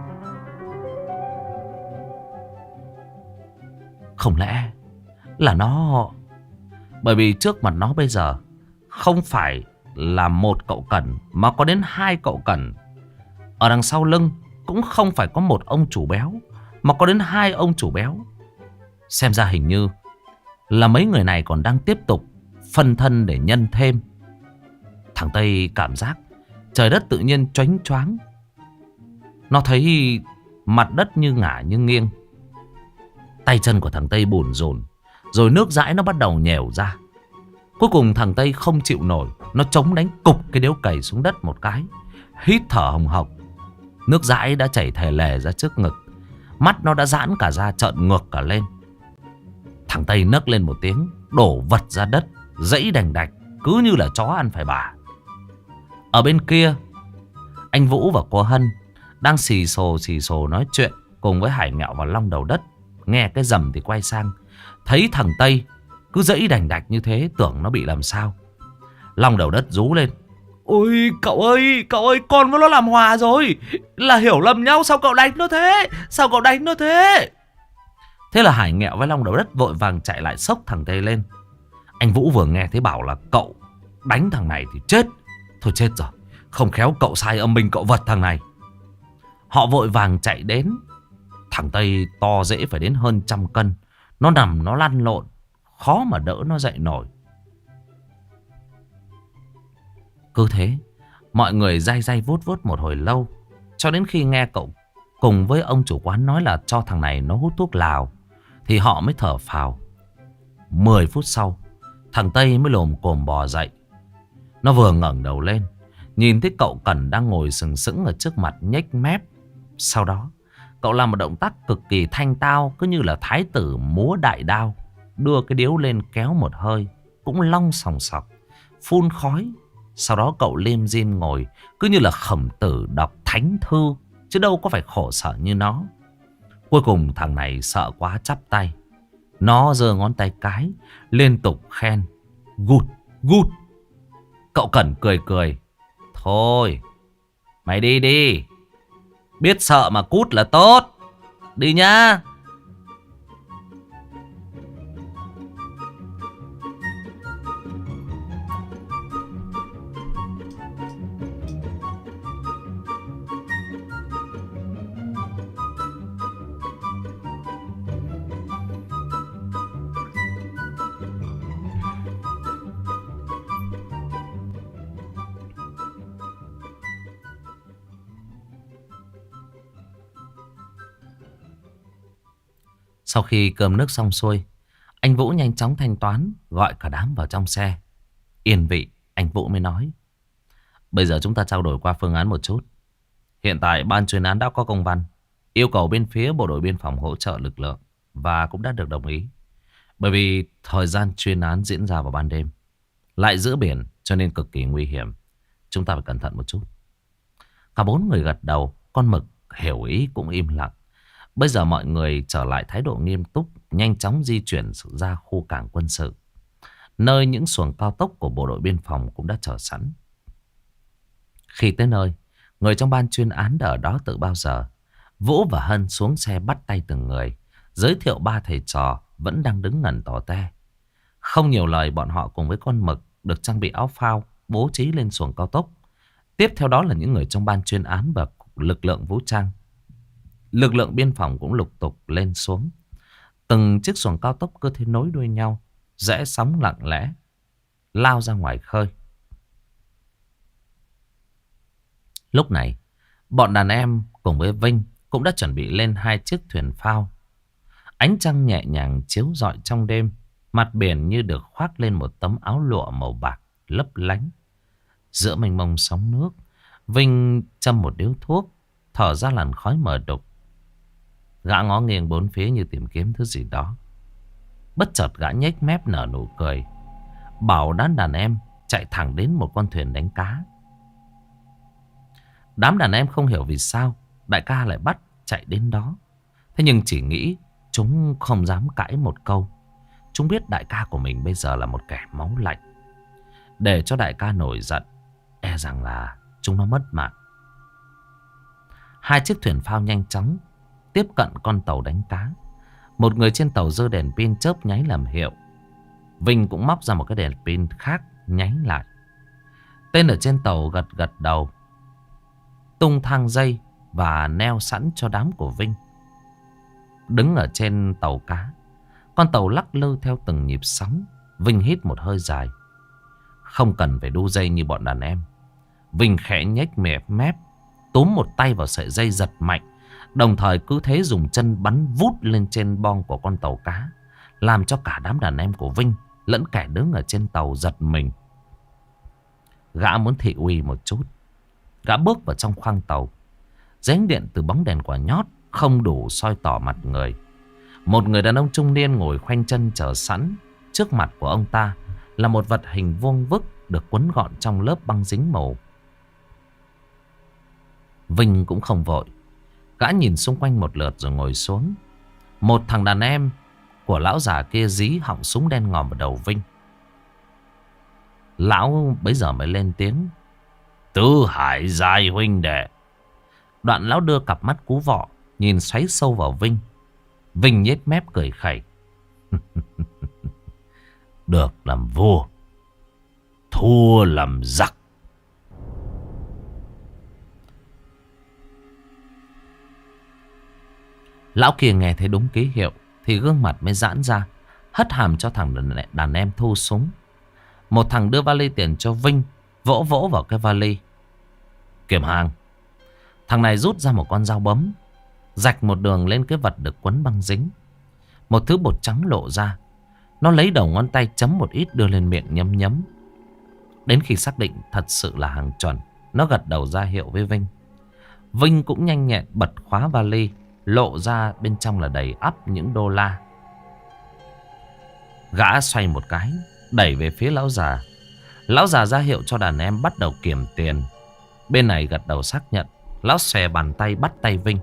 Không lẽ là nó... Bởi vì trước mặt nó bây giờ không phải là một cậu Cẩn, mà có đến hai cậu Cẩn. Ở đằng sau lưng cũng không phải có một ông chủ béo, mà có đến hai ông chủ béo. Xem ra hình như là mấy người này còn đang tiếp tục phân thân để nhân thêm. Thằng Tây cảm giác trời đất tự nhiên choáng choáng. Nó thấy mặt đất như ngả như nghiêng. Tay chân của thằng Tây bủn rủn, rồi nước dãi nó bắt đầu nhèo ra. Cuối cùng thằng Tây không chịu nổi, nó chống đánh cục cái điếu cày xuống đất một cái, hít thở hồng hộc. Nước dãi đã chảy thè lè ra trước ngực. Mắt nó đã giãn cả ra, trợn ngược cả lên. Thằng Tây nấc lên một tiếng, đổ vật ra đất, dãy đành đạch, cứ như là chó ăn phải bà. Ở bên kia, anh Vũ và cô Hân đang xì xồ nói chuyện cùng với Hải Ngạo và Long Đầu Đất. Nghe cái rầm thì quay sang, thấy thằng Tây cứ dãy đành đạch như thế, tưởng nó bị làm sao. Long Đầu Đất rú lên: ôi cậu ơi, con với nó làm hòa rồi. Là hiểu lầm nhau, sao cậu đánh nó thế? Sao cậu đánh nó thế? Thế là Hải Nghẹo với Long Đầu Đất vội vàng chạy lại xốc thằng Tây lên. Anh Vũ vừa nghe thấy bảo là cậu đánh thằng này thì chết. Thôi chết rồi, không khéo cậu sai âm binh cậu vật thằng này. Họ vội vàng chạy đến. Thằng Tây to dễ phải đến hơn 100 cân. Nó nằm nó lăn lộn, khó mà đỡ nó dậy nổi. Cứ thế mọi người day day vuốt vuốt một hồi lâu, cho đến khi nghe cậu cùng với ông chủ quán nói là cho thằng này nó hút thuốc lào, thì họ mới thở phào. 10 phút sau, thằng Tây mới lồm cồm bò dậy. Nó vừa ngẩng đầu lên, nhìn thấy cậu Cẩn đang ngồi sừng sững ở trước mặt nhếch mép. Sau đó cậu làm một động tác cực kỳ thanh tao, cứ như là thái tử múa đại đao. Đưa cái điếu lên kéo một hơi, cũng long sòng sọc, phun khói. Sau đó cậu lim dim ngồi, cứ như là Khổng Tử đọc thánh thư, chứ đâu có phải khổ sở như nó. Cuối cùng thằng này sợ quá chắp tay. Nó giơ ngón tay cái, liên tục khen: Good, good. Cậu Cẩn cười cười: thôi, mày đi đi. Biết sợ mà cút là tốt. Đi nhá. Sau khi cơm nước xong xuôi, anh Vũ nhanh chóng thanh toán, gọi cả đám vào trong xe. Yên vị, anh Vũ mới nói: bây giờ chúng ta trao đổi qua phương án một chút. Hiện tại ban chuyên án đã có công văn yêu cầu bên phía bộ đội biên phòng hỗ trợ lực lượng, và cũng đã được đồng ý. Bởi vì thời gian chuyên án diễn ra vào ban đêm, lại giữa biển, cho nên cực kỳ nguy hiểm. Chúng ta phải cẩn thận một chút. Cả 4 người gật đầu. Con Mực hiểu ý cũng im lặng. Bây giờ mọi người trở lại thái độ nghiêm túc, nhanh chóng di chuyển ra khu cảng quân sự, nơi những xuồng cao tốc của bộ đội biên phòng cũng đã chờ sẵn. Khi tới nơi, người trong ban chuyên án đã ở đó từ bao giờ. Vũ và Hân xuống xe bắt tay từng người, giới thiệu 3 thầy trò vẫn đang đứng ngẩn tỏ te. Không nhiều lời, bọn họ cùng với con Mực được trang bị áo phao, bố trí lên xuồng cao tốc. Tiếp theo đó là những người trong ban chuyên án và lực lượng vũ trang. Lực lượng biên phòng cũng lục tục lên xuống. Từng chiếc xuồng cao tốc cứ thế nối đuôi nhau, rẽ sóng lặng lẽ lao ra ngoài khơi. Lúc này, bọn đàn em cùng với Vinh cũng đã chuẩn bị lên 2 chiếc thuyền phao. Ánh trăng nhẹ nhàng chiếu rọi trong đêm, mặt biển như được khoác lên một tấm áo lụa màu bạc lấp lánh. Giữa mênh mông sóng nước, Vinh châm một điếu thuốc, thở ra làn khói mờ đục. Gã ngó nghiêng bốn phía như tìm kiếm thứ gì đó. Bất chợt gã nhếch mép nở nụ cười, bảo đám em chạy thẳng đến một con thuyền đánh cá. Đám đàn em không hiểu vì sao đại ca lại bắt chạy đến đó. Thế nhưng chỉ nghĩ chúng không dám cãi một câu. Chúng biết đại ca của mình bây giờ là một kẻ máu lạnh. Để cho đại ca nổi giận, e rằng là chúng nó mất mạng. Hai chiếc thuyền phao nhanh chóng tiếp cận con tàu đánh cá. Một người trên tàu giơ đèn pin chớp nháy làm hiệu. Vinh cũng móc ra một cái đèn pin khác nháy lại. Tên ở trên tàu gật gật đầu, tung thang dây và neo sẵn cho đám của Vinh. Đứng ở trên tàu cá, con tàu lắc lư theo từng nhịp sóng. Vinh hít một hơi dài. Không cần phải đu dây như bọn đàn em. Vinh khẽ nhếch mép, túm một tay vào sợi dây giật mạnh, đồng thời cứ thế dùng chân bắn vút lên trên boong của con tàu cá, làm cho cả đám đàn em của Vinh lẫn kẻ đứng ở trên tàu giật mình. Gã muốn thị uy một chút. Gã bước vào trong khoang tàu. Giếng điện từ bóng đèn quả nhót không đủ soi tỏ mặt người. Một người đàn ông trung niên ngồi khoanh chân chờ sẵn. Trước mặt của ông ta là một vật hình vuông vức được quấn gọn trong lớp băng dính màu. Vinh cũng không vội. Gã nhìn xung quanh một lượt rồi ngồi xuống. Một thằng đàn em của lão già kia dí họng súng đen ngòm vào đầu Vinh. Lão bấy giờ mới lên tiếng: "Tứ Hải Giai huynh đệ." Đoạn lão đưa cặp mắt cú vọ nhìn xoáy sâu vào Vinh. Vinh nhếch mép cười khẩy. Được làm vua, thua làm giặc. Lão kia nghe thấy đúng ký hiệu thì gương mặt mới giãn ra, hất hàm cho thằng đàn em thu súng. Một thằng đưa vali tiền cho Vinh, vỗ vỗ vào cái vali. Kiểm hàng. Thằng này rút ra một con dao bấm, rạch một đường lên cái vật được quấn băng dính. Một thứ bột trắng lộ ra. Nó lấy đầu ngón tay chấm một ít đưa lên miệng nhấm nhấm. Đến khi xác định thật sự là hàng chuẩn, nó gật đầu ra hiệu với Vinh. Vinh cũng nhanh nhẹn bật khóa vali, lộ ra bên trong là đầy ắp những đô la. Gã xoay một cái, đẩy về phía lão già. Lão già ra hiệu cho đàn em bắt đầu kiểm tiền. Bên này gật đầu xác nhận. Lão xòe bàn tay bắt tay Vinh.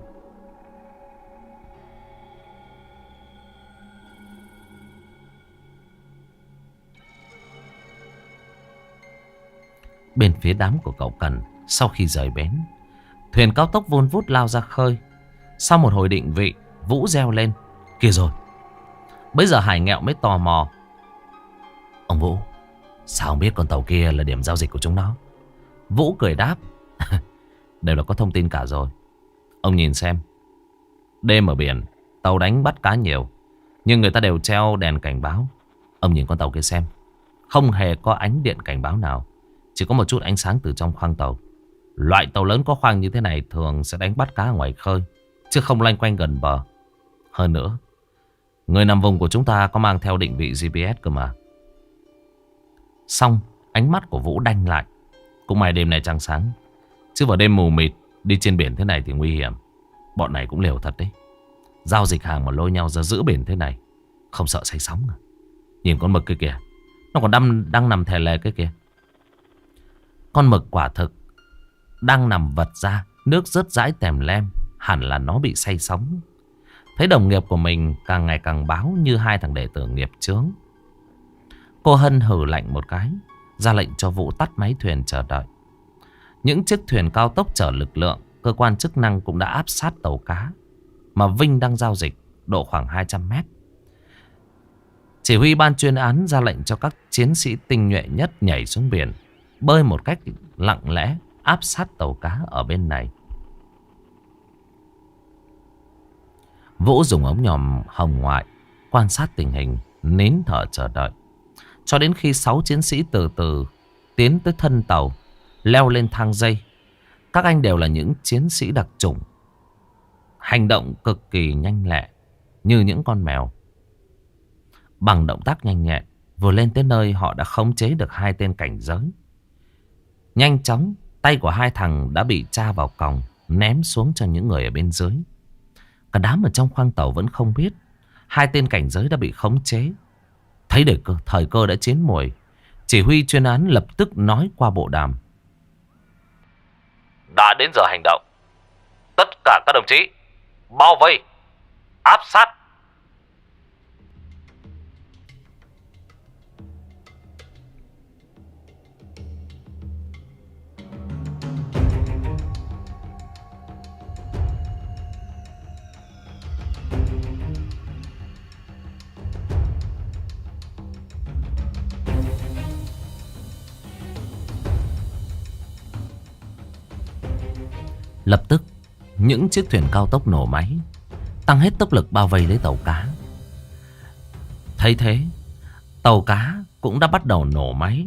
Bên phía đám của cậu Cần, sau khi rời bến, thuyền cao tốc vun vút lao ra khơi. Sau một hồi định vị, Vũ reo lên: "Kìa rồi!" Bây giờ Hải Nghẹo mới tò mò: "Ông Vũ, sao ông biết con tàu kia là điểm giao dịch của chúng nó?" Vũ cười đáp: "Đều là có thông tin cả rồi. Ông nhìn xem, đêm ở biển, tàu đánh bắt cá nhiều, nhưng người ta đều treo đèn cảnh báo. Ông nhìn con tàu kia xem, không hề có ánh điện cảnh báo nào, chỉ có một chút ánh sáng từ trong khoang tàu. Loại tàu lớn có khoang như thế này thường sẽ đánh bắt cá ở ngoài khơi, chứ không loanh quanh gần bờ. Hơn nữa, người nằm vùng của chúng ta có mang theo định vị GPS cơ mà." Xong, ánh mắt của Vũ đanh lại. Cũng may đêm nay trăng sáng, chứ vào đêm mù mịt đi trên biển thế này thì nguy hiểm. Bọn này cũng liều thật đấy. Giao dịch hàng mà lôi nhau ra giữa biển thế này, không sợ say sóng à? Nhìn con mực kia kìa, nó còn đang nằm thè lè cái kìa. Con mực quả thực đang nằm vật ra, nước rớt rãi tèm lem. Hẳn là nó bị say sóng. Thấy đồng nghiệp của mình càng ngày càng báo như hai thằng đệ tử nghiệp chướng. Cô Hân hừ lạnh một cái, ra lệnh cho Vũ tắt máy thuyền chờ đợi. Những chiếc thuyền cao tốc chở lực lượng, cơ quan chức năng cũng đã áp sát tàu cá mà Vinh đang giao dịch độ khoảng 200 mét. Chỉ huy ban chuyên án ra lệnh cho các chiến sĩ tinh nhuệ nhất nhảy xuống biển, bơi một cách lặng lẽ áp sát tàu cá ở bên này. Vũ dùng ống nhòm hồng ngoại quan sát tình hình, nín thở chờ đợi, cho đến khi 6 chiến sĩ từ từ tiến tới thân tàu, leo lên thang dây. Các anh đều là những chiến sĩ đặc chủng, hành động cực kỳ nhanh lẹ như những con mèo. Bằng động tác nhanh nhẹn, vừa lên tới nơi họ đã khống chế được 2 tên cảnh giới. Nhanh chóng, tay của 2 thằng đã bị tra vào còng, ném xuống cho những người ở bên dưới. Cả đám ở trong khoang tàu vẫn không biết 2 tên cảnh giới đã bị khống chế. Thấy được thời cơ đã chín muồi, chỉ huy chuyên án lập tức nói qua bộ đàm: "Đã đến giờ hành động. Tất cả các đồng chí bao vây, áp sát." Lập tức những chiếc thuyền cao tốc nổ máy, tăng hết tốc lực bao vây lấy tàu cá. Thấy thế, tàu cá cũng đã bắt đầu nổ máy.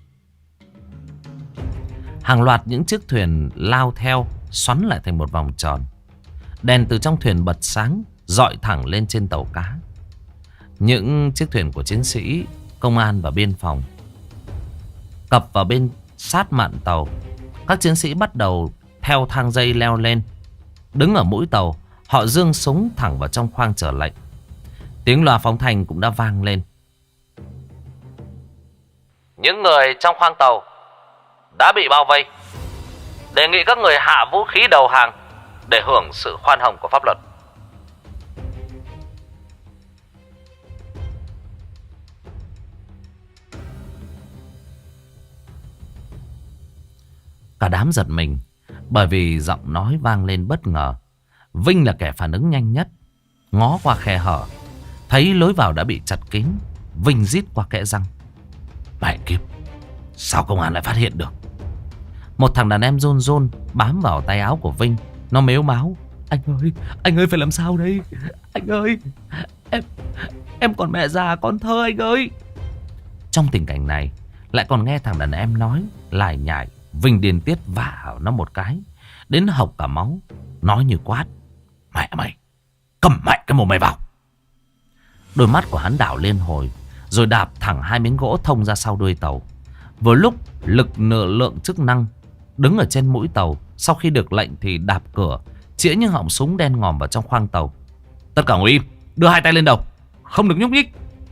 Hàng loạt những chiếc thuyền lao theo, xoắn lại thành một vòng tròn. Đèn từ trong thuyền bật sáng, dọi thẳng lên trên tàu cá. Những chiếc thuyền của chiến sĩ, công an và biên phòng cập vào bên sát mạn tàu. Các chiến sĩ bắt đầu theo thang dây leo lên. Đứng ở mũi tàu, họ giương súng thẳng vào trong khoang chờ lệnh. Tiếng loa phóng thanh cũng đã vang lên. Những người trong khoang tàu đã bị bao vây. Đề nghị các người hạ vũ khí đầu hàng để hưởng sự khoan hồng của pháp luật. Cả đám giật mình, bởi vì giọng nói vang lên bất ngờ. Vinh là kẻ phản ứng nhanh nhất. Ngó qua khe hở, thấy lối vào đã bị chặt kín. Vinh rít qua kẽ răng: mẹ kiếp, sao công an lại phát hiện được? Một thằng đàn em run run bám vào tay áo của Vinh. Nó mếu máo: anh ơi phải làm sao đây? Anh ơi, em còn mẹ già con thơ anh ơi. Trong tình cảnh này, lại còn nghe thằng đàn em nói lải nhải. Vinh điên tiết vả nó một cái, đến hộc cả máu. Nói như quát: mẹ mày, cầm mẹ cái mồm mày vào. Đôi mắt của hắn đảo liên hồi, rồi đạp thẳng hai miếng gỗ thông ra sau đuôi tàu. Vừa lúc lực lượng chức năng đứng ở trên mũi tàu, sau khi được lệnh thì đạp cửa, chĩa những họng súng đen ngòm vào trong khoang tàu. Tất cả ngồi im, đưa hai tay lên đầu, không được nhúc nhích.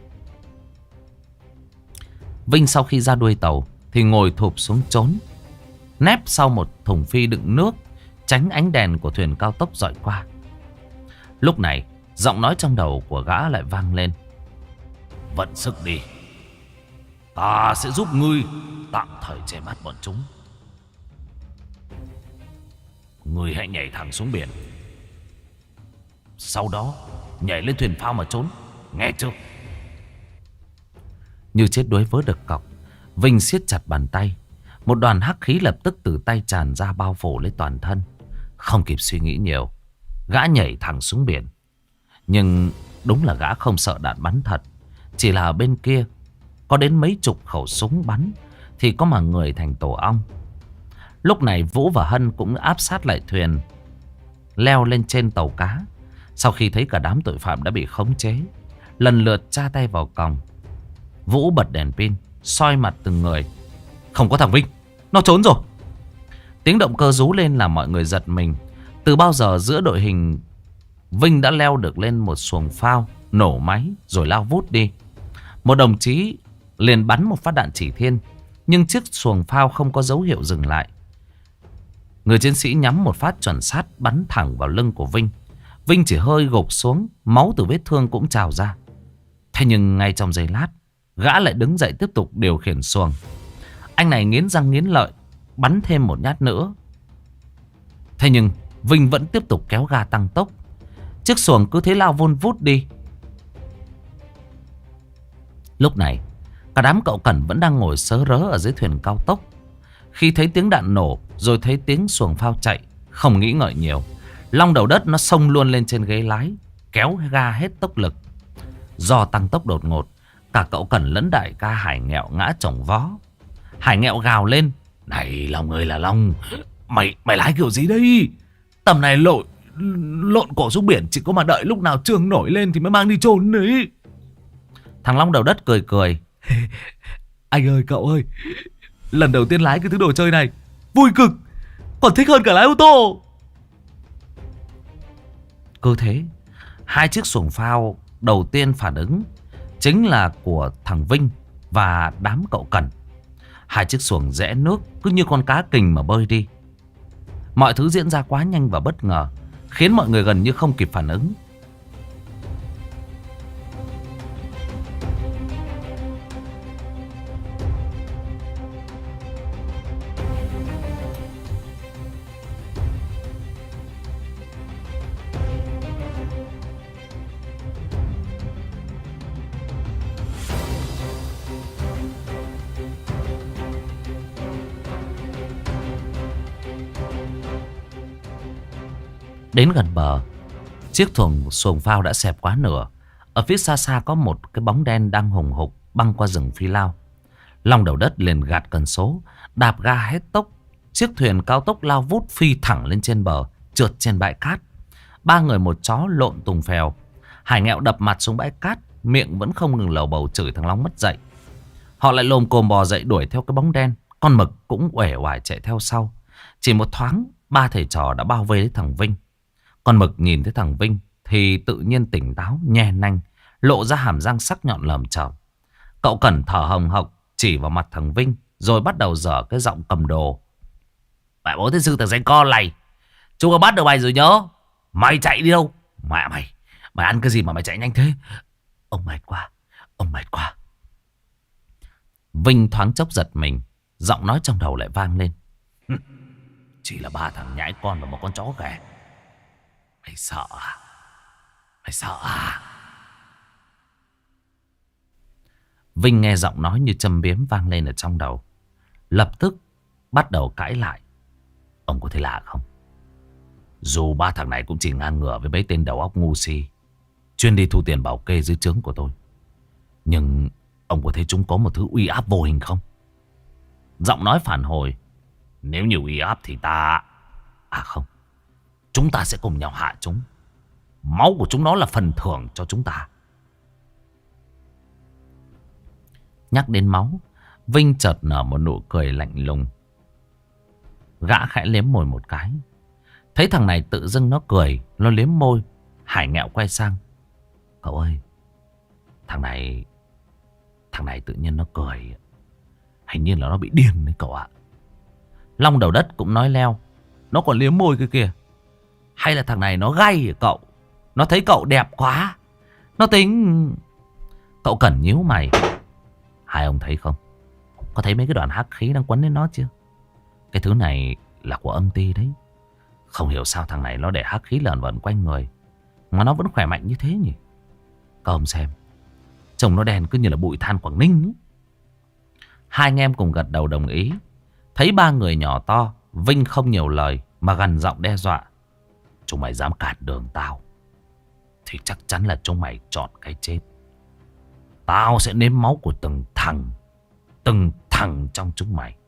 Vinh sau khi ra đuôi tàu thì ngồi thụp xuống trốn, nép sau một thùng phi đựng nước, tránh ánh đèn của thuyền cao tốc dọi qua. Lúc này giọng nói trong đầu của gã lại vang lên: vận sức đi, ta sẽ giúp ngươi tạm thời che mắt bọn chúng. Ngươi hãy nhảy thẳng xuống biển, sau đó nhảy lên thuyền phao mà trốn, nghe chưa? Như chết đuối vớ được cọc, Vinh siết chặt bàn tay. Một đoàn hắc khí lập tức từ tay tràn ra bao phủ lấy toàn thân. Không kịp suy nghĩ nhiều, gã nhảy thẳng xuống biển. Nhưng đúng là gã không sợ đạn bắn thật. Chỉ là ở bên kia có đến mấy chục khẩu súng bắn thì có mà người thành tổ ong. Lúc này Vũ và Hân cũng áp sát lại thuyền, leo lên trên tàu cá. Sau khi thấy cả đám tội phạm đã bị khống chế, lần lượt tra tay vào còng. Vũ bật đèn pin, soi mặt từng người. Không có thằng Vinh, nó trốn rồi. Tiếng động cơ rú lên làm mọi người giật mình. Từ bao giờ giữa đội hình Vinh đã leo được lên một xuồng phao, nổ máy rồi lao vút đi. Một đồng chí liền bắn một phát đạn chỉ thiên, nhưng chiếc xuồng phao không có dấu hiệu dừng lại. Người chiến sĩ nhắm một phát chuẩn xác bắn thẳng vào lưng của Vinh. Vinh chỉ hơi gục xuống, máu từ vết thương cũng trào ra. Thế nhưng ngay trong giây lát, gã lại đứng dậy tiếp tục điều khiển xuồng. Anh này nghiến răng nghiến lợi, bắn thêm một nhát nữa. Thế nhưng Vinh vẫn tiếp tục kéo ga tăng tốc. Chiếc xuồng cứ thế lao vun vút đi. Lúc này cả đám cậu Cẩn vẫn đang ngồi sớ rớ ở dưới thuyền cao tốc. Khi thấy tiếng đạn nổ, rồi thấy tiếng xuồng phao chạy, không nghĩ ngợi nhiều, long đầu đất nó xông luôn lên trên ghế lái, kéo ga hết tốc lực. Do tăng tốc đột ngột, cả cậu Cẩn lẫn đại ca Hải Nghẹo ngã chồng vó. Hải Nghẹo gào lên: này Long ơi là Long, mày lái kiểu gì đây? Tầm này lộn cổ xuống biển, chỉ có mà đợi lúc nào trường nổi lên thì mới mang đi chôn đấy. Thằng Long đầu đất cười cười: anh ơi cậu ơi, lần đầu tiên lái cái thứ đồ chơi này, vui cực, còn thích hơn cả lái ô tô. Cứ thế, hai chiếc xuồng phao đầu tiên phản ứng chính là của thằng Vinh và đám cậu Cẩn. Hai chiếc xuồng rẽ nước cứ như con cá kình mà bơi đi. Mọi thứ diễn ra quá nhanh và bất ngờ, khiến mọi người gần như không kịp phản ứng. Đến gần bờ, chiếc xuồng phao đã xẹp quá nửa. Ở phía xa xa có một cái bóng đen đang hùng hục băng qua rừng phi lao. Long Đầu Đất liền gạt cần số, đạp ga hết tốc. Chiếc thuyền cao tốc lao vút phi thẳng lên trên bờ, trượt trên bãi cát. Ba người một chó lộn tùng phèo. Hải Nghẹo đập mặt xuống bãi cát, miệng vẫn không ngừng lầu bầu chửi thằng Long mất dạy. Họ lại lồm cồm bò dậy đuổi theo cái bóng đen. Con Mực cũng uể oải chạy theo sau. Chỉ một thoáng, ba thầy trò đã bao vây lấy thằng Vinh. Con Mực nhìn thấy thằng Vinh thì tự nhiên tỉnh táo, nhe nanh, lộ ra hàm răng sắc nhọn lởm chởm. Cậu Cẩn thở hồng hộc chỉ vào mặt thằng Vinh, rồi bắt đầu dở cái giọng cầm đồ. Mẹ bố thế sư thằng danh con này, chúng có bắt được mày rồi nhớ. Mày chạy đi đâu? Mẹ mày, mày ăn cái gì mà mày chạy nhanh thế? Ông mệt quá, ông mệt quá. Vinh thoáng chốc giật mình, giọng nói trong đầu lại vang lên. Chỉ là ba thằng nhãi con và một con chó ghẻ. Mày sợ à? Mày sợ à? Vinh nghe giọng nói như châm biếm vang lên ở trong đầu, lập tức bắt đầu cãi lại. Ông có thấy lạ không? Dù ba thằng này cũng chỉ ngang ngửa với mấy tên đầu óc ngu si chuyên đi thu tiền bảo kê dưới trướng của tôi, nhưng ông có thấy chúng có một thứ uy áp vô hình không? Giọng nói phản hồi. Nếu như uy áp thì ta... À không, chúng ta sẽ cùng nhau hạ chúng. Máu của chúng nó là phần thưởng cho chúng ta. Nhắc đến máu, Vinh chợt nở một nụ cười lạnh lùng. Gã khẽ liếm môi một cái. Thấy thằng này tự dưng nó cười, nó liếm môi. Hải Nghẹo quay sang. Cậu ơi, thằng này tự nhiên nó cười, hình như là nó bị điên đấy cậu ạ. Long Đầu Đất cũng nói leo. Nó còn liếm môi kia kìa. Hay là thằng này nó gay hả cậu? Nó thấy cậu đẹp quá, nó tính... Cậu Cẩn nhíu mày. Hai ông thấy không? Có thấy mấy cái đoàn hắc khí đang quấn lên nó chưa? Cái thứ này là của âm ty đấy. Không hiểu sao thằng này nó để hắc khí lởn vởn quanh người mà nó vẫn khỏe mạnh như thế nhỉ? Các ông xem, trông nó đen cứ như là bụi than Quảng Ninh ấy. Hai anh em cùng gật đầu đồng ý. Thấy ba người nhỏ to, Vinh không nhiều lời mà gằn giọng đe dọa. Chúng mày dám cản đường tao thì chắc chắn là chúng mày chọn cái chết. Tao sẽ nếm máu của từng thằng trong chúng mày.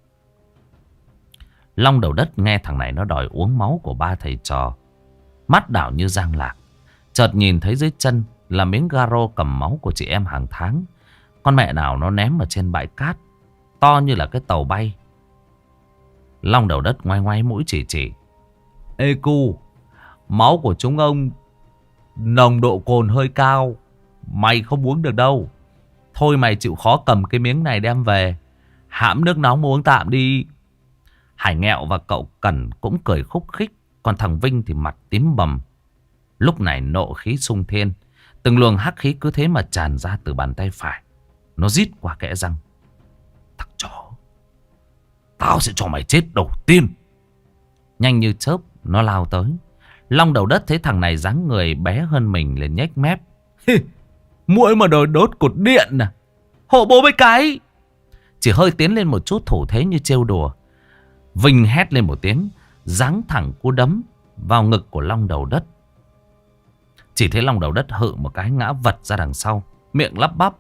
Long Đầu Đất nghe thằng này nó đòi uống máu của ba thầy trò, mắt đảo như giang lạc. Chợt nhìn thấy dưới chân là miếng garo cầm máu của chị em hàng tháng. Con mẹ nào nó ném ở trên bãi cát, to như là cái tàu bay. Long Đầu Đất ngoái ngoái mũi chỉ. Ê cu, máu của chúng ông nồng độ cồn hơi cao, mày không uống được đâu. Thôi mày chịu khó cầm cái miếng này đem về, hãm nước nóng uống tạm đi. Hải Nghẹo và cậu Cẩn cũng cười khúc khích. Còn thằng Vinh thì mặt tím bầm. Lúc này nộ khí sung thiên. Từng luồng hắc khí cứ thế mà tràn ra từ bàn tay phải. Nó rít qua kẽ răng. Thằng chó, tao sẽ cho mày chết đầu tiên. Nhanh như chớp nó lao tới. Long Đầu Đất thấy thằng này dáng người bé hơn mình lên nhếch mép. Muỗi mà đòi đốt cột điện à? Hộ bố mấy cái. Chỉ hơi tiến lên một chút thủ thế như trêu đùa. Vinh hét lên một tiếng, giáng thẳng cú đấm vào ngực của Long Đầu Đất. Chỉ thấy Long Đầu Đất hự một cái ngã vật ra đằng sau, miệng lắp bắp.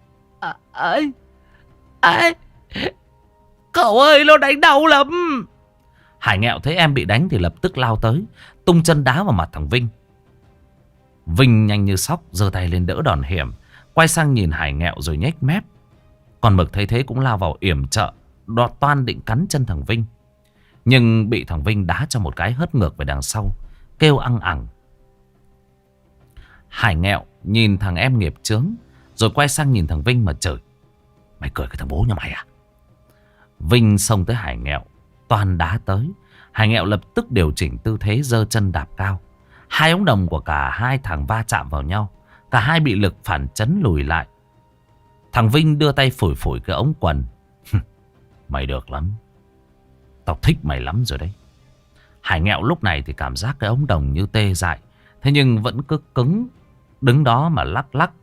Cậu ơi, nó đánh đau lắm. Hải Nghẹo thấy em bị đánh thì lập tức lao tới, tung chân đá vào mặt thằng Vinh. Vinh nhanh như sóc giơ tay lên đỡ đòn hiểm, quay sang nhìn Hải Nghẹo rồi nhếch mép. Còn Mực thấy thế cũng lao vào yểm trợ, đọt toan định cắn chân thằng Vinh, nhưng bị thằng Vinh đá cho một cái hất ngược về đằng sau, kêu ăng ẳng. Hải Nghẹo nhìn thằng em nghiệp chướng, rồi quay sang nhìn thằng Vinh mà chửi. Mày cười cái thằng bố nhà mày à? Vinh xông tới Hải Nghẹo, toan đá tới. Hải Nghẹo lập tức điều chỉnh tư thế, giơ chân đạp cao. Hai ống đồng của cả hai thằng va chạm vào nhau, cả hai bị lực phản chấn lùi lại. Thằng Vinh đưa tay phủi phủi cái ống quần. Mày được lắm, tao thích mày lắm rồi đấy. Hải Nghẹo lúc này thì cảm giác cái ống đồng như tê dại, thế nhưng vẫn cứ cứng đứng đó mà lắc lắc.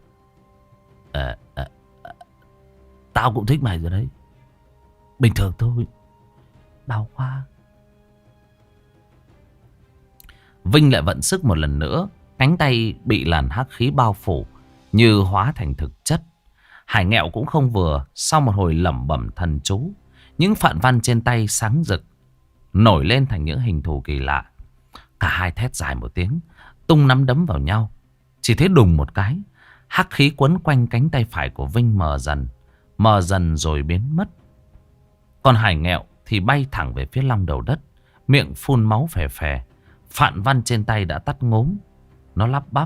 Tao cũng thích mày rồi đấy. Bình thường thôi, đau quá. Vinh lại vận sức một lần nữa. Cánh tay bị làn hắc khí bao phủ như hóa thành thực chất. Hải Nghẹo cũng không vừa. Sau một hồi lẩm bẩm thần chú, những phạn văn trên tay sáng rực, nổi lên thành những hình thù kỳ lạ. Cả hai thét dài một tiếng, tung nắm đấm vào nhau. Chỉ thấy đùng một cái, hắc khí quấn quanh cánh tay phải của Vinh mờ dần rồi biến mất. Còn Hải Nghẹo thì bay thẳng về phía long đầu đất, miệng phun máu phè phè. Phạn văn trên tay đã tắt ngốm. Nó lắp bắp: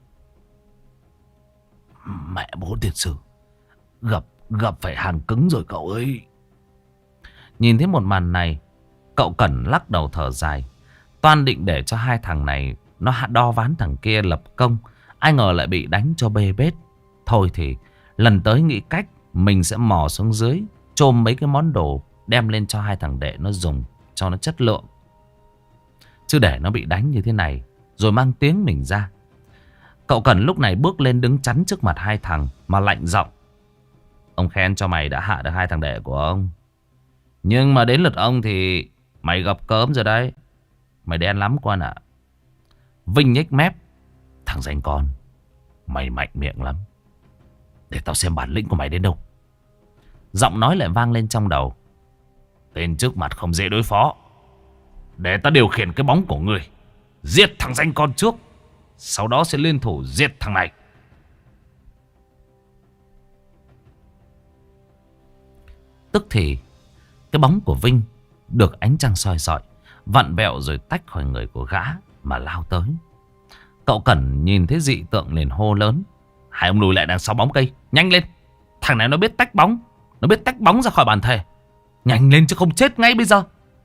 mẹ bố tiền sử, gặp phải hàng cứng rồi cậu ơi. Nhìn thấy một màn này, cậu Cẩn lắc đầu thở dài. Toan định để cho hai thằng này nó đo ván thằng kia lập công, ai ngờ lại bị đánh cho bê bết. Thôi thì lần tới nghĩ cách mình sẽ mò xuống dưới, chôm mấy cái món đồ đem lên cho hai thằng đệ nó dùng cho nó chất lượng. Chứ để nó bị đánh như thế này rồi mang tiếng mình ra. Cậu Cẩn lúc này bước lên đứng chắn trước mặt hai thằng mà lạnh giọng: ông khen cho mày đã hạ được hai thằng đệ của ông, nhưng mà đến lượt ông thì mày gặp cớm rồi đấy. Mày đen lắm con ạ. Vinh nhếch mép: thằng danh con, mày mạnh miệng lắm. Để tao xem bản lĩnh của mày đến đâu. Giọng nói lại vang lên trong đầu: tên trước mặt không dễ đối phó. Để ta điều khiển cái bóng của ngươi, giết thằng danh con trước, sau đó sẽ liên thủ giết thằng này. Tức thì cái bóng của Vinh được ánh trăng soi rọi, vặn vẹo rồi tách khỏi người của gã mà lao tới. Cậu Cẩn nhìn thấy dị tượng liền hô lớn: hai ông lùi lại đằng sau bóng cây, nhanh lên. Thằng này nó biết tách bóng, nó biết tách bóng ra khỏi bàn thề. Nhanh lên chứ không chết ngay bây giờ.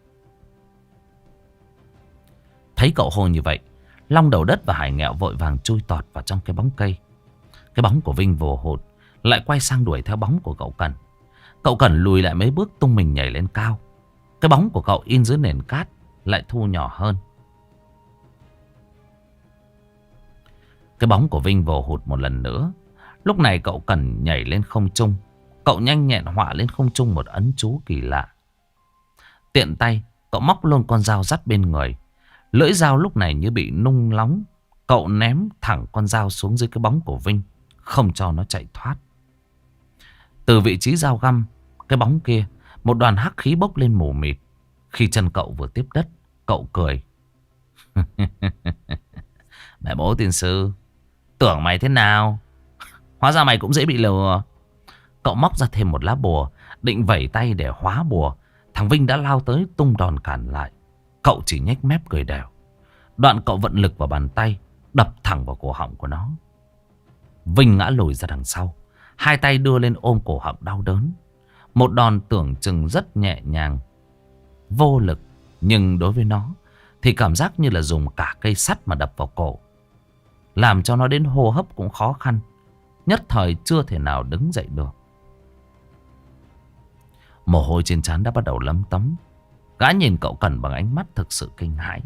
Thấy cậu hô như vậy, Long Đầu Đất và Hải Nghẹo vội vàng chui tọt vào trong cái bóng cây. Cái bóng của Vinh vồ hụt lại quay sang đuổi theo bóng của cậu Cẩn. Cậu Cẩn lùi lại mấy bước, tung mình nhảy lên cao. Cái bóng của cậu in dưới nền cát lại thu nhỏ hơn. Cái bóng của Vinh vồ hụt một lần nữa. Lúc này cậu Cẩn nhảy lên không trung. Cậu nhanh nhẹn họa lên không trung một ấn chú kỳ lạ. Tiện tay cậu móc luôn con dao dắt bên người. Lưỡi dao lúc này như bị nung nóng. Cậu ném thẳng con dao xuống dưới cái bóng của Vinh, không cho nó chạy thoát. Từ vị trí dao găm cái bóng kia, một đoàn hắc khí bốc lên mù mịt. Khi chân cậu vừa tiếp đất, cậu cười: mẹ bố tiên sư, tưởng mày thế nào? Hóa ra mày cũng dễ bị lừa. Cậu móc ra thêm một lá bùa, định vẩy tay để hóa bùa. Thằng Vinh đã lao tới tung đòn cản lại. Cậu chỉ nhếch mép cười đều. Đoạn cậu vận lực vào bàn tay, đập thẳng vào cổ họng của nó. Vinh ngã lùi ra đằng sau, hai tay đưa lên ôm cổ họng đau đớn. Một đòn tưởng chừng rất nhẹ nhàng, vô lực, nhưng đối với nó thì cảm giác như là dùng cả cây sắt mà đập vào cổ, làm cho nó đến hô hấp cũng khó khăn. Nhất thời chưa thể nào đứng dậy được. Mồ hôi trên trán đã bắt đầu lấm tấm. Gã nhìn cậu Cẩn bằng ánh mắt thực sự kinh hãi.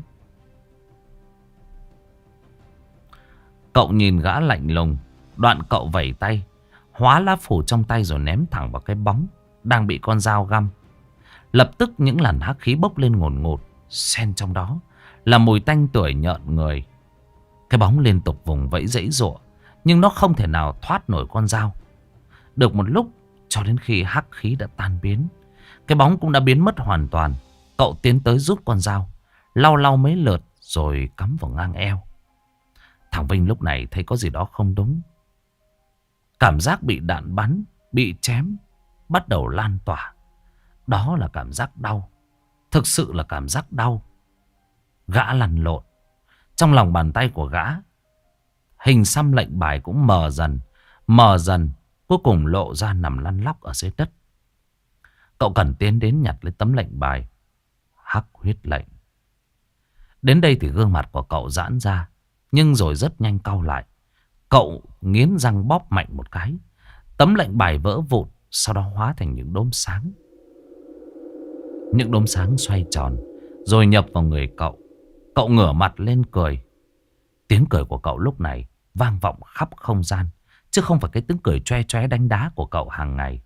Cậu nhìn gã lạnh lùng. Đoạn cậu vẩy tay, hóa lá phủ trong tay rồi ném thẳng vào cái bóng đang bị con dao găm. Lập tức những làn hắc khí bốc lên ngổn ngột, xen trong đó là mùi tanh tưởi nhợn người. Cái bóng liên tục vùng vẫy giãy giụa, nhưng nó không thể nào thoát nổi con dao. Được một lúc, cho đến khi hắc khí đã tan biến, cái bóng cũng đã biến mất hoàn toàn. Cậu tiến tới rút con dao, lau lau mấy lượt rồi cắm vào ngang eo. Thằng Vinh lúc này thấy có gì đó không đúng. Cảm giác bị đạn bắn, bị chém bắt đầu lan tỏa. Đó là cảm giác đau. Thực sự là cảm giác đau. Gã lăn lộn. Trong lòng bàn tay của gã, hình xăm lệnh bài cũng mờ dần, cuối cùng lộ ra nằm lăn lóc ở dưới đất. Cậu Cần tiến đến nhặt lấy tấm lệnh bài. Hắc huyết lệnh. Đến đây thì gương mặt của cậu giãn ra, nhưng rồi rất nhanh cau lại. Cậu nghiến răng bóp mạnh một cái. Tấm lệnh bài vỡ vụn, sau đó hóa thành những đốm sáng. Những đốm sáng xoay tròn rồi nhập vào người cậu. Cậu ngửa mặt lên cười. Tiếng cười của cậu lúc này vang vọng khắp không gian, chứ không phải cái tiếng cười choe choé đánh đá của cậu hàng ngày.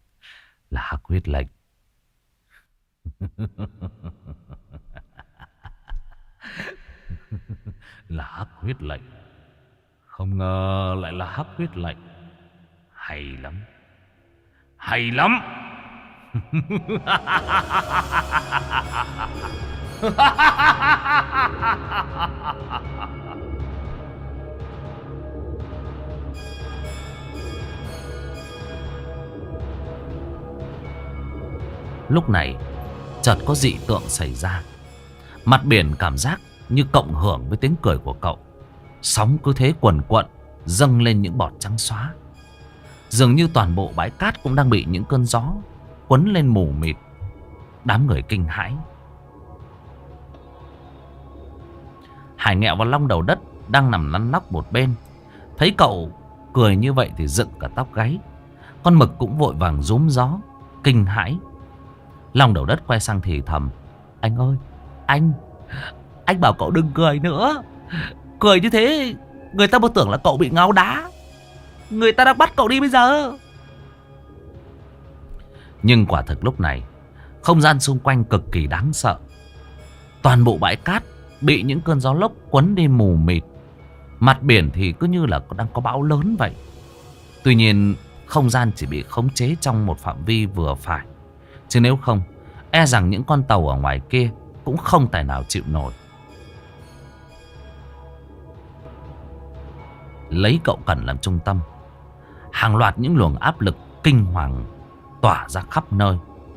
Là hắc huyết lệnh. Là hắc huyết lệnh. Không ngờ lại là hắc huyết lệnh. Hay lắm. Hay lắm. Lúc này chợt có dị tượng xảy ra. Mặt biển cảm giác như cộng hưởng với tiếng cười của cậu. Sóng cứ thế quần quận dâng lên những bọt trắng xóa. Dường như toàn bộ bãi cát cũng đang bị những cơn gió quấn lên mù mịt. Đám người kinh hãi. Hải Nghẹo và Long Đầu Đất đang nằm lăn lóc một bên. Thấy cậu cười như vậy thì dựng cả tóc gáy. Con mực cũng vội vàng rúm gió, kinh hãi. Long Đầu Đất quay sang thì thầm: Anh ơi, anh bảo cậu đừng cười nữa. Cười như thế người ta mới tưởng là cậu bị ngáo đá. Người ta đang bắt cậu đi bây giờ. Nhưng quả thực lúc này không gian xung quanh cực kỳ đáng sợ. Toàn bộ bãi cát bị những cơn gió lốc quấn đi mù mịt. Mặt biển thì cứ như là đang có bão lớn vậy. Tuy nhiên không gian chỉ bị khống chế trong một phạm vi vừa phải. Chứ nếu không, e rằng những con tàu ở ngoài kia cũng không tài nào chịu nổi. Lấy cậu Cẩn làm trung tâm, hàng loạt những luồng áp lực kinh hoàng tỏa ra khắp nơi.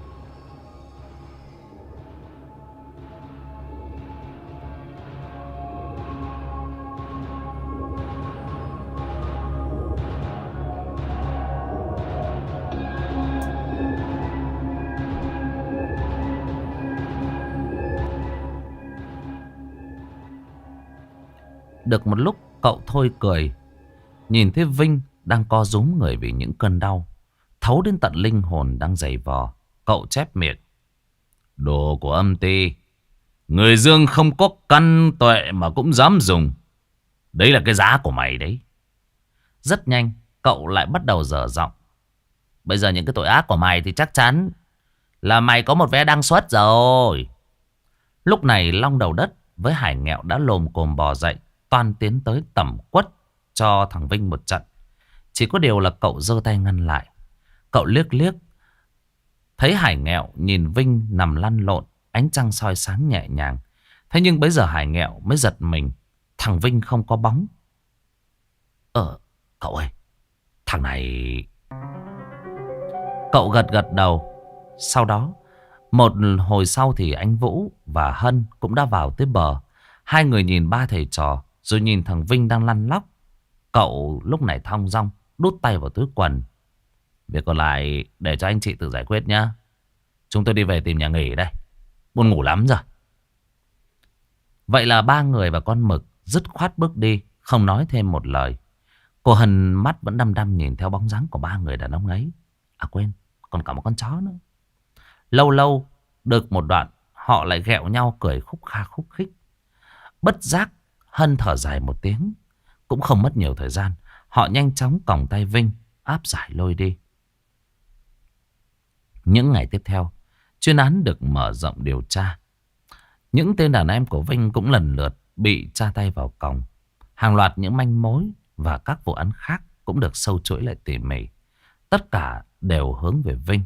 Được một lúc cậu thôi cười, nhìn thấy Vinh đang co rúm người vì những cơn đau thấu đến tận linh hồn đang giày vò. Cậu chép miệng: Đồ của âm ty, người Dương không có căn tuệ mà cũng dám dùng. Đấy là cái giá của mày đấy. Rất nhanh cậu lại bắt đầu dở giọng: Bây giờ những cái tội ác của mày thì chắc chắn là mày có một vé đăng xuất rồi. Lúc này Long Đầu Đất với Hải Nghẹo đã lồm cồm bò dậy, toan tiến tới tẩm quất cho thằng Vinh một trận. Chỉ có điều là cậu giơ tay ngăn lại. Cậu liếc liếc thấy Hải Nghẹo nhìn Vinh nằm lăn lộn, ánh trăng soi sáng nhẹ nhàng. Thế nhưng bây giờ Hải Nghẹo mới giật mình. Thằng Vinh không có bóng. Cậu ơi, thằng này... Cậu gật gật đầu. Sau đó một hồi sau thì anh Vũ và Hân cũng đã vào tới bờ. Hai người nhìn ba thầy trò, rồi nhìn thằng Vinh đang lăn lóc. Cậu lúc này thong dong đút tay vào túi quần: Việc còn lại để cho anh chị tự giải quyết nhá. Chúng tôi đi về tìm nhà nghỉ đây, buồn ngủ lắm rồi. Vậy là ba người và con mực dứt khoát bước đi, không nói thêm một lời. Cô Hân mắt vẫn đăm đăm nhìn theo bóng dáng của ba người đàn ông ấy. À quên, còn cả một con chó nữa. Lâu lâu được một đoạn, họ lại ghẹo nhau cười khúc kha khúc khích. Bất giác Hân thở dài một tiếng. Cũng không mất nhiều thời gian, họ nhanh chóng còng tay Vinh áp giải lôi đi. Những ngày tiếp theo, chuyên án được mở rộng điều tra. Những tên đàn em của Vinh cũng lần lượt bị tra tay vào còng. Hàng loạt những manh mối và các vụ án khác cũng được sâu chuỗi lại tỉ mỉ. Tất cả đều hướng về Vinh.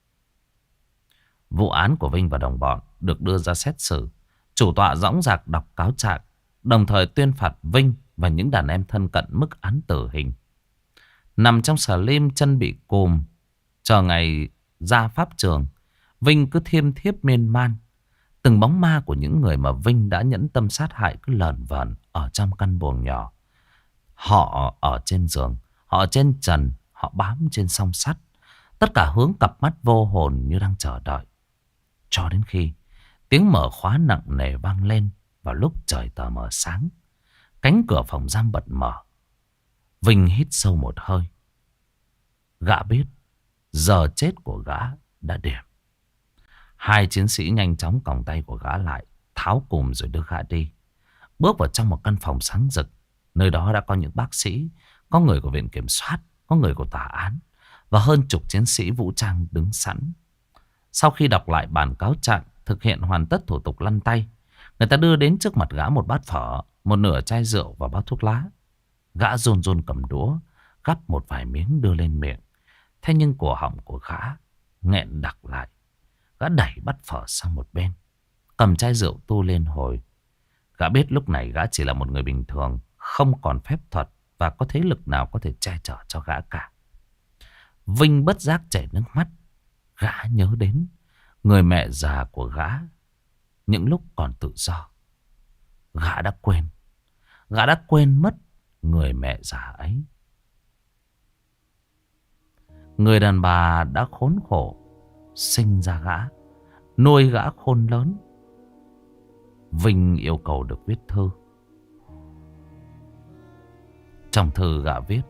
Vụ án của Vinh và đồng bọn được đưa ra xét xử. Chủ tọa dõng dạc đọc cáo trạng, đồng thời tuyên phạt Vinh và những đàn em thân cận mức án tử hình. Nằm trong xà lim chân bị cùm, chờ ngày ra pháp trường, Vinh cứ thiêm thiếp miên man. Từng bóng ma của những người mà Vinh đã nhẫn tâm sát hại cứ lởn vởn ở trong căn buồng nhỏ. Họ ở trên giường, họ ở trên trần, họ bám trên song sắt. Tất cả hướng cặp mắt vô hồn như đang chờ đợi. Cho đến khi tiếng mở khóa nặng nề vang lên vào lúc trời tờ mờ sáng. Cánh cửa phòng giam bật mở. Vinh hít sâu một hơi. Gã biết giờ chết của gã đã điểm. Hai chiến sĩ nhanh chóng còng tay của gã lại, tháo cùm rồi đưa gã đi. Bước vào trong một căn phòng sáng rực. Nơi đó đã có những bác sĩ, có người của viện kiểm soát, có người của tòa án và hơn chục chiến sĩ vũ trang đứng sẵn. Sau khi đọc lại bản cáo trạng, thực hiện hoàn tất thủ tục lăn tay, người ta đưa đến trước mặt gã một bát phở, một nửa chai rượu và bao thuốc lá. Gã run run cầm đũa, gắp một vài miếng đưa lên miệng. Thế nhưng cổ họng của gã nghẹn đặc lại. Gã đẩy bát phở sang một bên, cầm chai rượu tu lên hồi. Gã biết lúc này gã chỉ là một người bình thường, không còn phép thuật và có thế lực nào có thể che chở cho gã cả. Vinh bất giác chảy nước mắt. Gã nhớ đến người mẹ già của gã những lúc còn tự do. Gã đã quên. Gã đã quên mất người mẹ già ấy. Người đàn bà đã khốn khổ sinh ra gã, nuôi gã khôn lớn. Vinh yêu cầu được viết thư. Trong thư gã viết: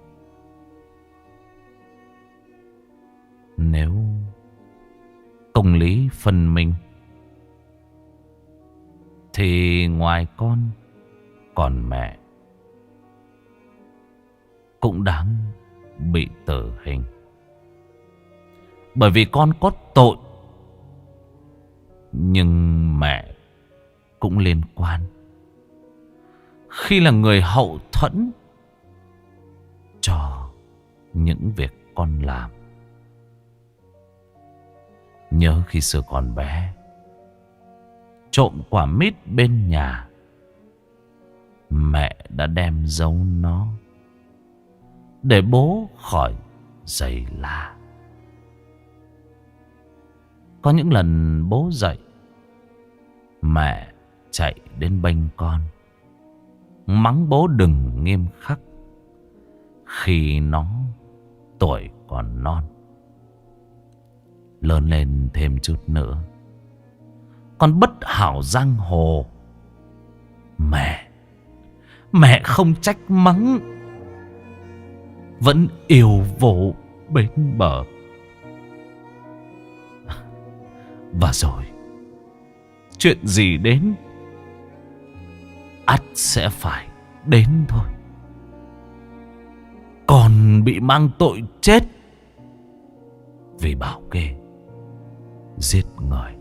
nếu công lý phân minh thì ngoài con còn mẹ cũng đáng bị tử hình. Bởi vì con có tội, nhưng mẹ cũng liên quan. Khi là người hậu thuẫn cho những việc con làm. Nhớ khi xưa còn bé, trộm quả mít bên nhà, mẹ đã đem giấu nó để bố khỏi giày la. Có những lần bố dậy, mẹ chạy đến bênh con, mắng bố đừng nghiêm khắc khi nó tuổi còn non. Lớn lên thêm chút nữa, con bất hảo giang hồ, mẹ không trách mắng, vẫn yêu vô bến bờ. Và rồi chuyện gì đến ắt sẽ phải đến thôi. Con bị mang tội chết vì bảo kê giết người.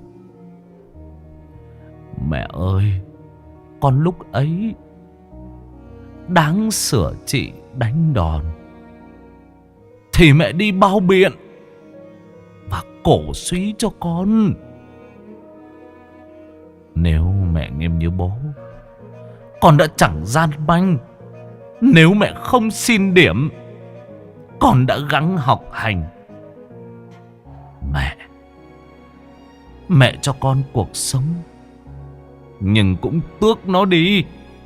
Mẹ ơi, con lúc ấy đáng sửa chị đánh đòn thì mẹ đi bao biện và cổ suý cho con. Nếu mẹ nghiêm như bố, con đã chẳng gian manh. Nếu mẹ không xin điểm, con đã gắng học hành. Mẹ cho con cuộc sống, nhưng cũng tước nó đi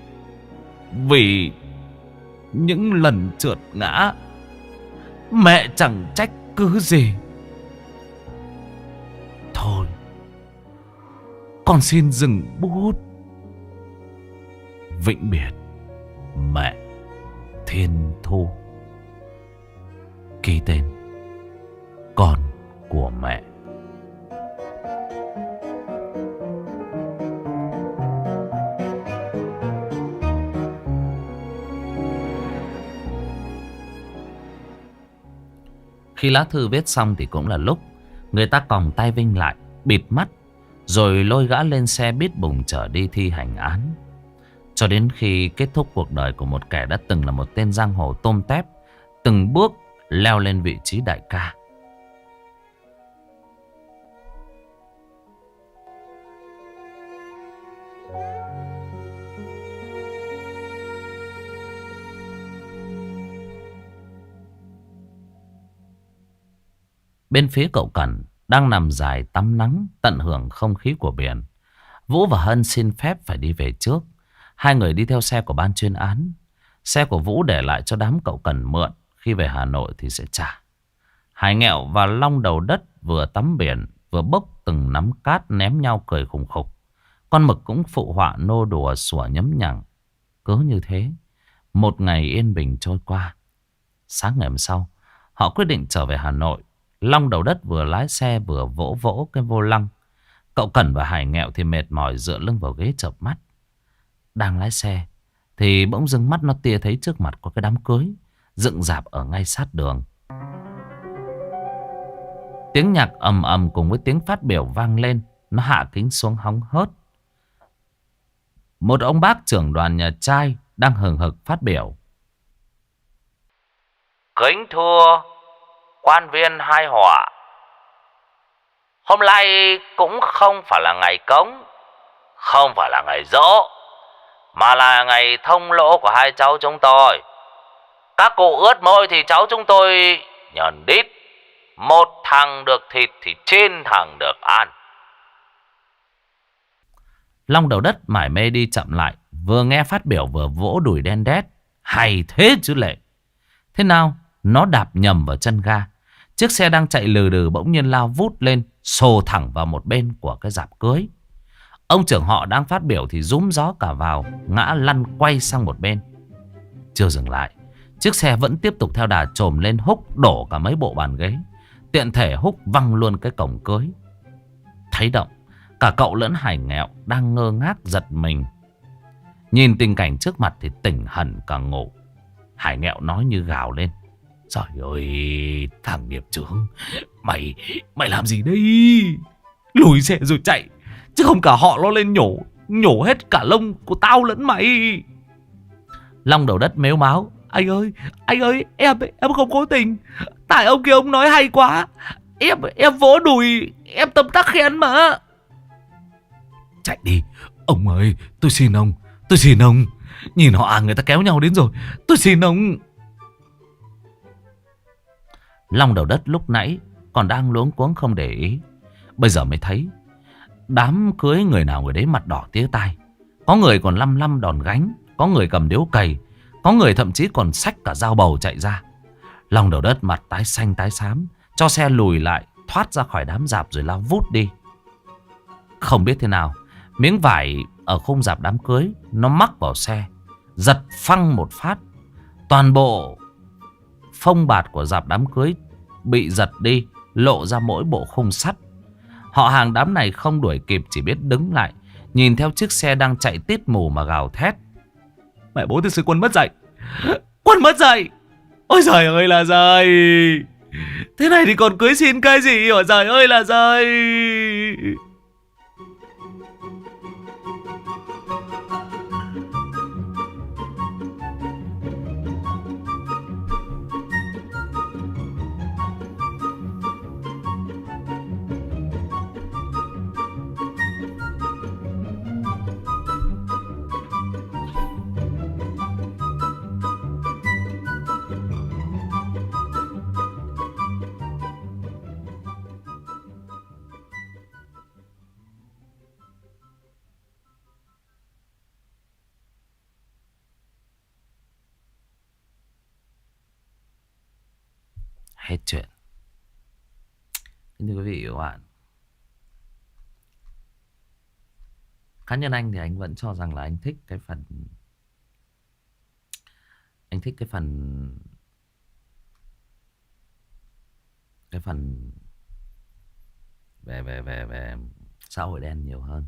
vì những lần trượt ngã. Mẹ chẳng trách cứ gì. Thôi, con xin dừng bút. Vĩnh biệt mẹ Thiên Thu. Ký tên con của mẹ. Khi lá thư viết xong thì cũng là lúc người ta còng tay Vinh lại, bịt mắt, rồi lôi gã lên xe bít bùng chở đi thi hành án. Cho đến khi kết thúc cuộc đời của một kẻ đã từng là một tên giang hồ tôm tép, từng bước leo lên vị trí đại ca. Bên phía cậu Cẩn đang nằm dài tắm nắng, tận hưởng không khí của biển. Vũ và Hân xin phép phải đi về trước. Hai người đi theo xe của ban chuyên án. Xe của Vũ để lại cho đám cậu Cẩn mượn, khi về Hà Nội thì sẽ trả. Hải Nghẹo và Long Đầu Đất vừa tắm biển, vừa bốc từng nắm cát ném nhau cười khùng khục. Con Mực cũng phụ họa nô đùa sủa nhấm nhằng. Cứ như thế, một ngày yên bình trôi qua. Sáng ngày hôm sau, họ quyết định trở về Hà Nội. Long Đầu Đất vừa lái xe vừa vỗ vỗ cái vô lăng. Cậu Cẩn và Hải Nghẹo thì mệt mỏi dựa lưng vào ghế chợp mắt. Đang lái xe thì bỗng dưng mắt nó tia thấy trước mặt có cái đám cưới dựng rạp ở ngay sát đường. Tiếng nhạc ầm ầm cùng với tiếng phát biểu vang lên. Nó hạ kính xuống hóng hớt. Một ông bác trưởng đoàn nhà trai đang hừng hực phát biểu. Kính thưa quan viên hai họa, hôm nay cũng không phải là ngày cống, không phải là ngày giỗ, mà là ngày thông lỗ của hai cháu chúng tôi. Các cụ ướt môi thì cháu chúng tôi nhận đít. Một thằng được thịt thì 9 thằng được ăn. Long Đầu Đất mải mê đi chậm lại, vừa nghe phát biểu vừa vỗ đùi đen đét. Hay thế chứ Lệ. Thế nào nó đạp nhầm vào chân ga. Chiếc xe đang chạy lừ đừ bỗng nhiên lao vút lên, xô thẳng vào một bên của cái rạp cưới. Ông trưởng họ đang phát biểu thì rúm gió cả vào, ngã lăn quay sang một bên. Chưa dừng lại, chiếc xe vẫn tiếp tục theo đà trồm lên húc đổ cả mấy bộ bàn ghế. Tiện thể húc văng luôn cái cổng cưới. Thấy động, cả cậu lẫn Hải Nghẹo đang ngơ ngác giật mình. Nhìn tình cảnh trước mặt thì tỉnh hẳn cả ngủ. Hải Nghẹo nói như gào lên. Trời ơi, thằng nghiệp chướng, Mày làm gì đây? Lùi xe rồi chạy, chứ không cả họ nó lên nhổ hết cả lông của tao lẫn mày. Long Đầu Đất mếu máo. Anh ơi, em không cố tình. Tại ông kia ông nói hay quá. Em vỗ đùi, em tấm tắc khen mà. Chạy đi, ông ơi, tôi xin ông. Nhìn họ người ta kéo nhau đến rồi, tôi xin ông. Long Đầu Đất lúc nãy còn đang luống cuống không để ý, bây giờ mới thấy đám cưới người nào người đấy mặt đỏ tía tai. Có người còn lăm lăm đòn gánh, có người cầm điếu cày, có người thậm chí còn xách cả dao bầu chạy ra. Long Đầu Đất mặt tái xanh tái xám, cho xe lùi lại, thoát ra khỏi đám rạp rồi lao vút đi. Không biết thế nào, miếng vải ở khung rạp đám cưới nó mắc vào xe, giật phăng một phát. Toàn bộ phông bạt của rạp đám cưới bị giật đi, lộ ra mỗi bộ khung sắt. Họ hàng đám này không đuổi kịp, chỉ biết đứng lại nhìn theo chiếc xe đang chạy tít mù mà gào thét. Mẹ bố thực sự Quân mất dạy. Quân mất dạy. Ôi giời ơi là giời. Thế này thì còn cưới xin cái gì. Ôi giời ơi là giời. Hết chuyện. Thưa quý vị và các bạn, cá nhân anh thì anh vẫn cho rằng là anh thích cái phần về xã hội đen nhiều hơn.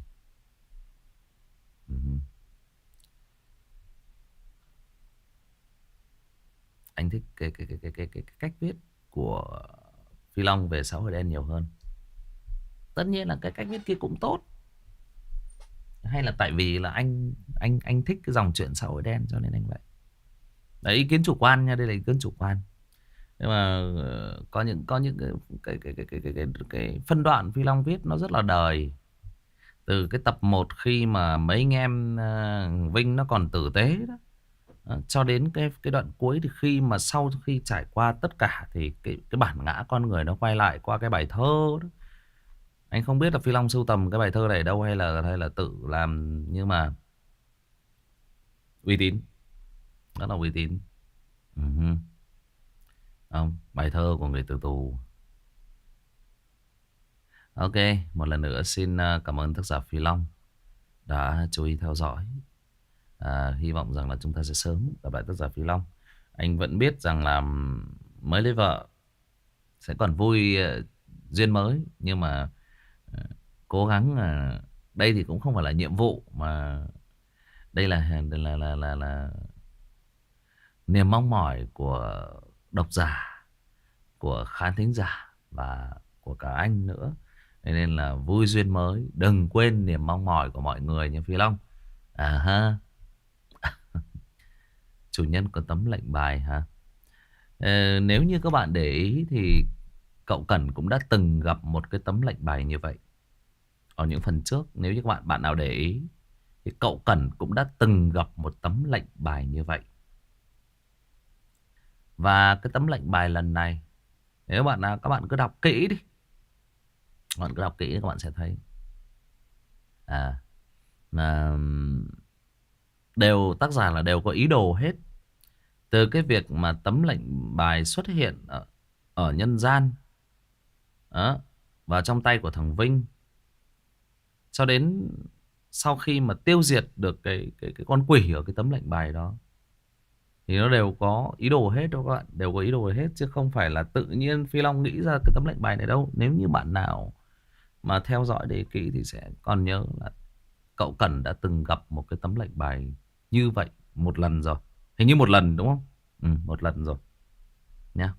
Anh thích cái cách viết của Phi Long về xã hội đen nhiều hơn. Tất nhiên là cái cách viết kia cũng tốt, hay là tại vì là anh thích cái dòng truyện xã hội đen cho nên anh vậy. Đấy, ý kiến chủ quan nha, đây là ý kiến chủ quan. Nhưng mà có những cái phân đoạn Phi Long viết nó rất là đời. Từ cái tập 1 khi mà mấy anh em Vinh nó còn tử tế đó, cho đến cái đoạn cuối thì khi mà sau khi trải qua tất cả thì cái bản ngã con người nó quay lại qua cái bài thơ đó. Anh không biết là Phi Long sưu tầm cái bài thơ này ở đâu hay là tự làm, nhưng mà uy tín, rất là uy tín. Không, bài thơ của người tử tù. Ok, một lần nữa xin cảm ơn tác giả Phi Long đã chú ý theo dõi. Hy vọng rằng là chúng ta sẽ sớm gặp lại tác giả Phi Long. Anh vẫn biết rằng là mới lấy vợ sẽ còn vui duyên mới, nhưng mà cố gắng đây thì cũng không phải là nhiệm vụ, mà đây là niềm mong mỏi của độc giả, của khán thính giả và của cả anh nữa. Nên là vui duyên mới, đừng quên niềm mong mỏi của mọi người nha Phi Long. À ha. Chủ nhân của tấm lệnh bài hả? Nếu như các bạn để ý thì cậu Cẩn cũng đã từng gặp một cái tấm lệnh bài như vậy. Ở những phần trước, nếu như các bạn nào để ý thì cậu Cẩn cũng đã từng gặp một tấm lệnh bài như vậy. Và cái tấm lệnh bài lần này, nếu các bạn cứ đọc kỹ đi. Các bạn cứ đọc kỹ các bạn sẽ thấy. À, là tác giả là đều có ý đồ hết. Từ cái việc mà tấm lệnh bài xuất hiện ở nhân gian đó, vào trong tay của thằng Vinh, cho đến sau khi mà tiêu diệt được cái con quỷ ở cái tấm lệnh bài đó, thì nó đều có ý đồ hết đâu các bạn, đều có ý đồ hết, chứ không phải là tự nhiên Phi Long nghĩ ra cái tấm lệnh bài này đâu. Nếu như bạn nào mà theo dõi để kỹ thì sẽ còn nhớ là cậu Cẩn đã từng gặp một cái tấm lệnh bài như vậy một lần rồi. Hình như một lần đúng không? Ừ, một lần rồi nhá.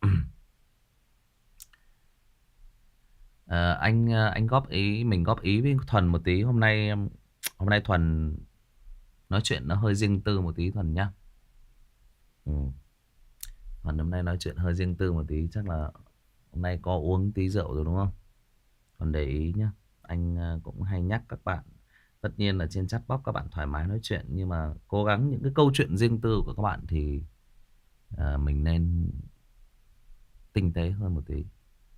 Anh góp ý, mình góp ý với Thuần một tí. Hôm nay Thuần nói chuyện nó hơi riêng tư một tí Thuần nhá. Ừ. Thuần hôm nay nói chuyện hơi riêng tư một tí, chắc là hôm nay có uống tí rượu rồi đúng không? Còn để ý nhá, anh cũng hay nhắc các bạn. Tất nhiên là trên chatbox các bạn thoải mái nói chuyện, nhưng mà cố gắng những cái câu chuyện riêng tư của các bạn thì mình nên tinh tế hơn một tí.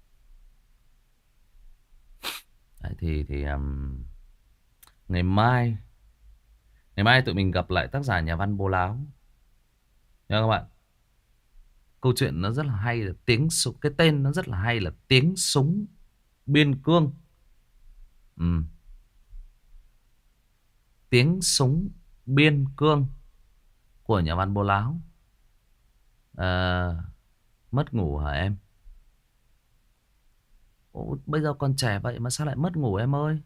Đấy, ngày mai tụi mình gặp lại tác giả nhà văn Bố Láo nha các bạn. Câu chuyện nó rất là hay, là cái tên nó rất là hay là Tiếng Súng Biên Cương. Ừ. Tiếng Súng Biên Cương của nhà văn Bố Láo. Mất ngủ hả em? Ủa, bây giờ còn trẻ vậy mà sao lại mất ngủ em ơi?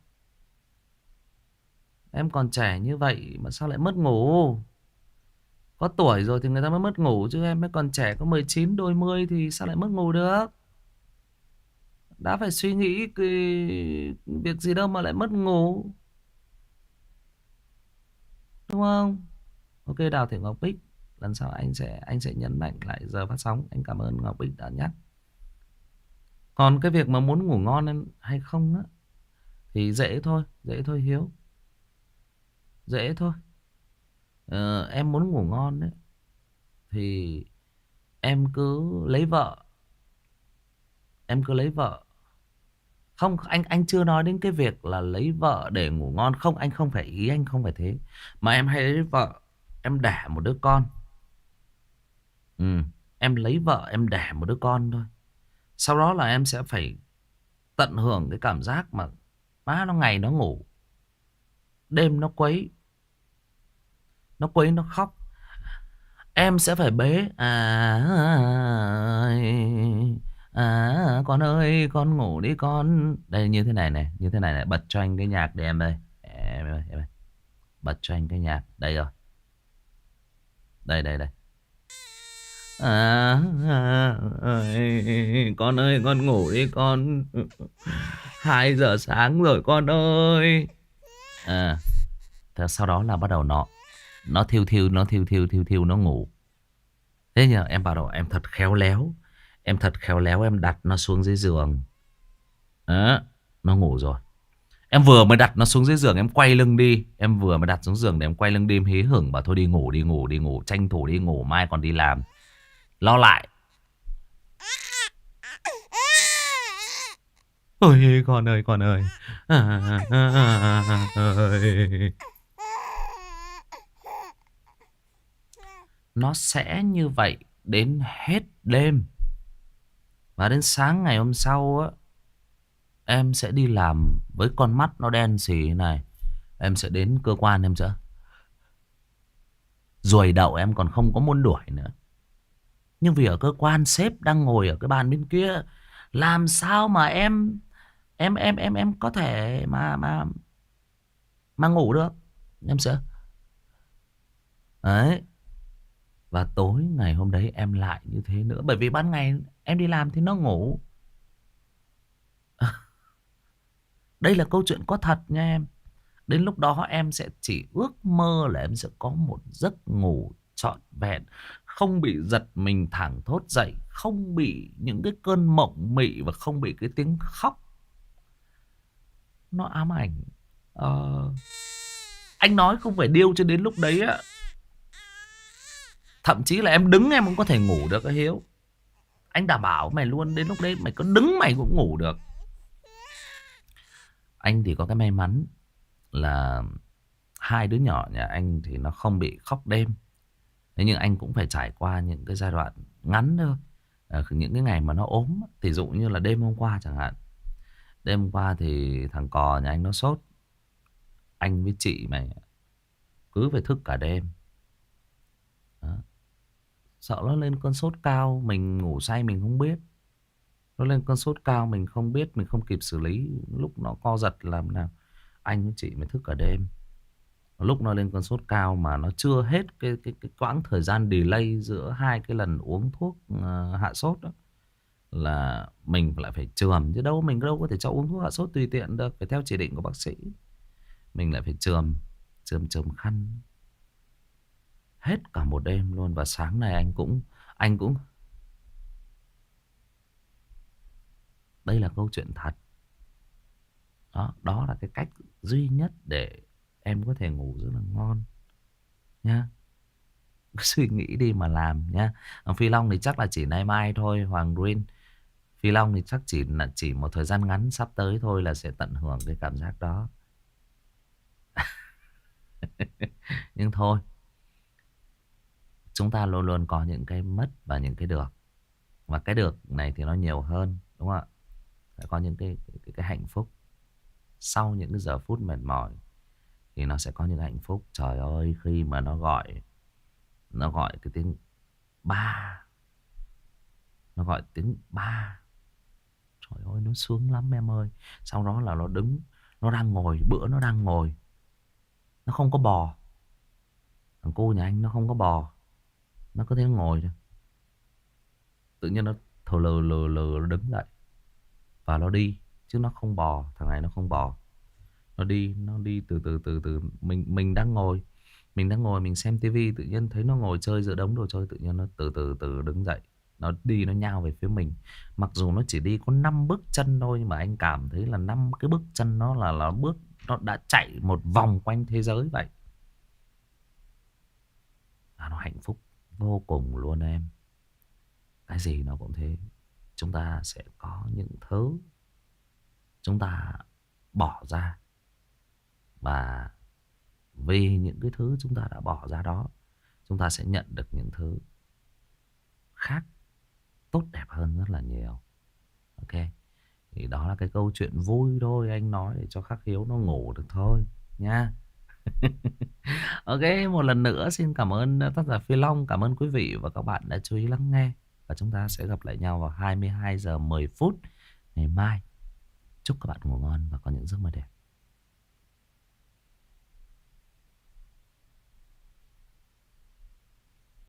Em còn trẻ như vậy mà sao lại mất ngủ? Có tuổi rồi thì người ta mới mất ngủ, chứ em mới còn trẻ có 19 đôi mươi thì sao lại mất ngủ được? Đã phải suy nghĩ cái việc gì đâu mà lại mất ngủ, đúng không? Ok, Đào Thị Ngọc Bích, lần sau anh sẽ nhấn mạnh lại giờ phát sóng. Anh cảm ơn Ngọc Bích đã nhắc. Còn cái việc mà muốn ngủ ngon hay không á thì dễ thôi Hiếu, dễ thôi. Em muốn ngủ ngon đấy thì em cứ lấy vợ, em cứ lấy vợ. Không, anh chưa nói đến cái việc là lấy vợ để ngủ ngon, không, anh không phải, ý anh không phải thế, mà em hay lấy vợ em đẻ một đứa con. Ừ, em lấy vợ em đẻ một đứa con thôi, sau đó là em sẽ phải tận hưởng cái cảm giác mà má nó ngày nó ngủ, đêm nó quấy, nó khóc, em sẽ phải bế con ơi con ngủ đi con. Đây, như thế này này, như thế này này, bật cho anh cái nhạc để em đây. Em ơi. Bật cho anh cái nhạc đây rồi, đây. Con ơi con ngủ đi con, 2 giờ sáng rồi con ơi. Thế sau đó là bắt đầu nó thiêu nó ngủ. Thế nhờ em bắt đầu em thật khéo léo, em đặt nó xuống dưới giường. Đó, nó ngủ rồi. Em vừa mới đặt nó xuống dưới giường, em quay lưng đi. Em vừa mới đặt xuống giường để em quay lưng đi, em hí hửng bảo thôi đi ngủ, tranh thủ đi ngủ, mai còn đi làm. Lo lại. Ôi con ơi con ơi. Nó sẽ như vậy đến hết đêm. Và đến sáng ngày hôm sau á, em sẽ đi làm với con mắt nó đen xì thế này. Em sẽ đến cơ quan, em sẽ ruồi đậu em còn không có muốn đuổi nữa. Nhưng vì ở cơ quan sếp đang ngồi ở cái bàn bên kia, làm sao mà em có thể mà ngủ được. Em sẽ đấy. Và tối ngày hôm đấy em lại như thế nữa, bởi vì ban ngày em đi làm thì nó ngủ. Đây là câu chuyện có thật nha em. Đến lúc đó em sẽ chỉ ước mơ là em sẽ có một giấc ngủ trọn vẹn, không bị giật mình thẳng thốt dậy, không bị những cái cơn mộng mị và không bị cái tiếng khóc nó ám ảnh. Ờ, anh nói không phải điêu cho đến lúc đấy á, thậm chí là em đứng em cũng có thể ngủ được cái Hiếu. Anh đảm bảo mày luôn, đến lúc đấy mày có đứng mày cũng ngủ được. Anh thì có cái may mắn là hai đứa nhỏ nhà anh thì nó không bị khóc đêm. Thế nhưng anh cũng phải trải qua những cái giai đoạn ngắn thôi. Những cái ngày mà nó ốm, thì dụ như là đêm hôm qua chẳng hạn. Đêm hôm qua thì thằng cò nhà anh nó sốt. Anh với chị mày cứ phải thức cả đêm. Đó. Sợ nó lên cơn sốt cao, mình ngủ say mình không biết. Nó lên cơn sốt cao mình không biết, mình không kịp xử lý, lúc nó co giật làm nào. Anh với chị mới thức cả đêm. Lúc nó lên cơn sốt cao mà nó chưa hết cái quãng thời gian delay giữa hai cái lần uống thuốc hạ sốt đó, là mình lại phải chườm. Chứ đâu, mình đâu có thể cho uống thuốc hạ sốt tùy tiện được, phải theo chỉ định của bác sĩ. Mình lại phải chườm chườm khăn hết cả một đêm luôn. Và sáng nay anh cũng đây là câu chuyện thật. Đó là cái cách duy nhất để em có thể ngủ rất là ngon nha. Suy nghĩ đi mà làm nha. Phi Long thì chắc là chỉ nay mai thôi, Hoàng Green. Phi Long thì chắc chỉ một thời gian ngắn sắp tới thôi là sẽ tận hưởng cái cảm giác đó. Nhưng thôi, chúng ta luôn luôn có những cái mất và những cái được. Và cái được này thì nó nhiều hơn, đúng không ạ? Sẽ có những cái hạnh phúc. Sau những cái giờ phút mệt mỏi thì nó sẽ có những hạnh phúc. Trời ơi, khi mà nó gọi cái tiếng ba, nó gọi tiếng ba, trời ơi nó sướng lắm em ơi. Sau đó là nó đứng, nó đang ngồi, bữa nó đang ngồi, nó không có bò. Thằng cô nhà anh nó không có bò, nó có thể ngồi thôi. Tự nhiên nó thờ lừ lừ lừ nó đứng dậy và nó đi, chứ nó không bò. Thằng này nó không bò, nó đi từ. Mình đang ngồi mình xem tivi, tự nhiên thấy nó ngồi chơi giữa đống đồ chơi, tự nhiên nó từ đứng dậy, nó đi, nó nhào về phía mình. Mặc dù nó chỉ đi có 5 bước chân thôi, nhưng mà anh cảm thấy là 5 cái bước chân nó là bước, nó đã chạy một vòng quanh thế giới vậy. Nó hạnh phúc vô cùng luôn em. Cái gì nó cũng thế. Chúng ta sẽ có những thứ chúng ta bỏ ra, và vì những cái thứ chúng ta đã bỏ ra đó, chúng ta sẽ nhận được những thứ khác, tốt đẹp hơn rất là nhiều. Ok, thì đó là cái câu chuyện vui thôi, anh nói để cho Khắc Hiếu nó ngủ được thôi nha. Ok, một lần nữa xin cảm ơn tác giả Phi Long, cảm ơn quý vị và các bạn đã chú ý lắng nghe. Và chúng ta sẽ gặp lại nhau vào 22 giờ 10 phút ngày mai. Chúc các bạn ngủ ngon và có những giấc mơ đẹp.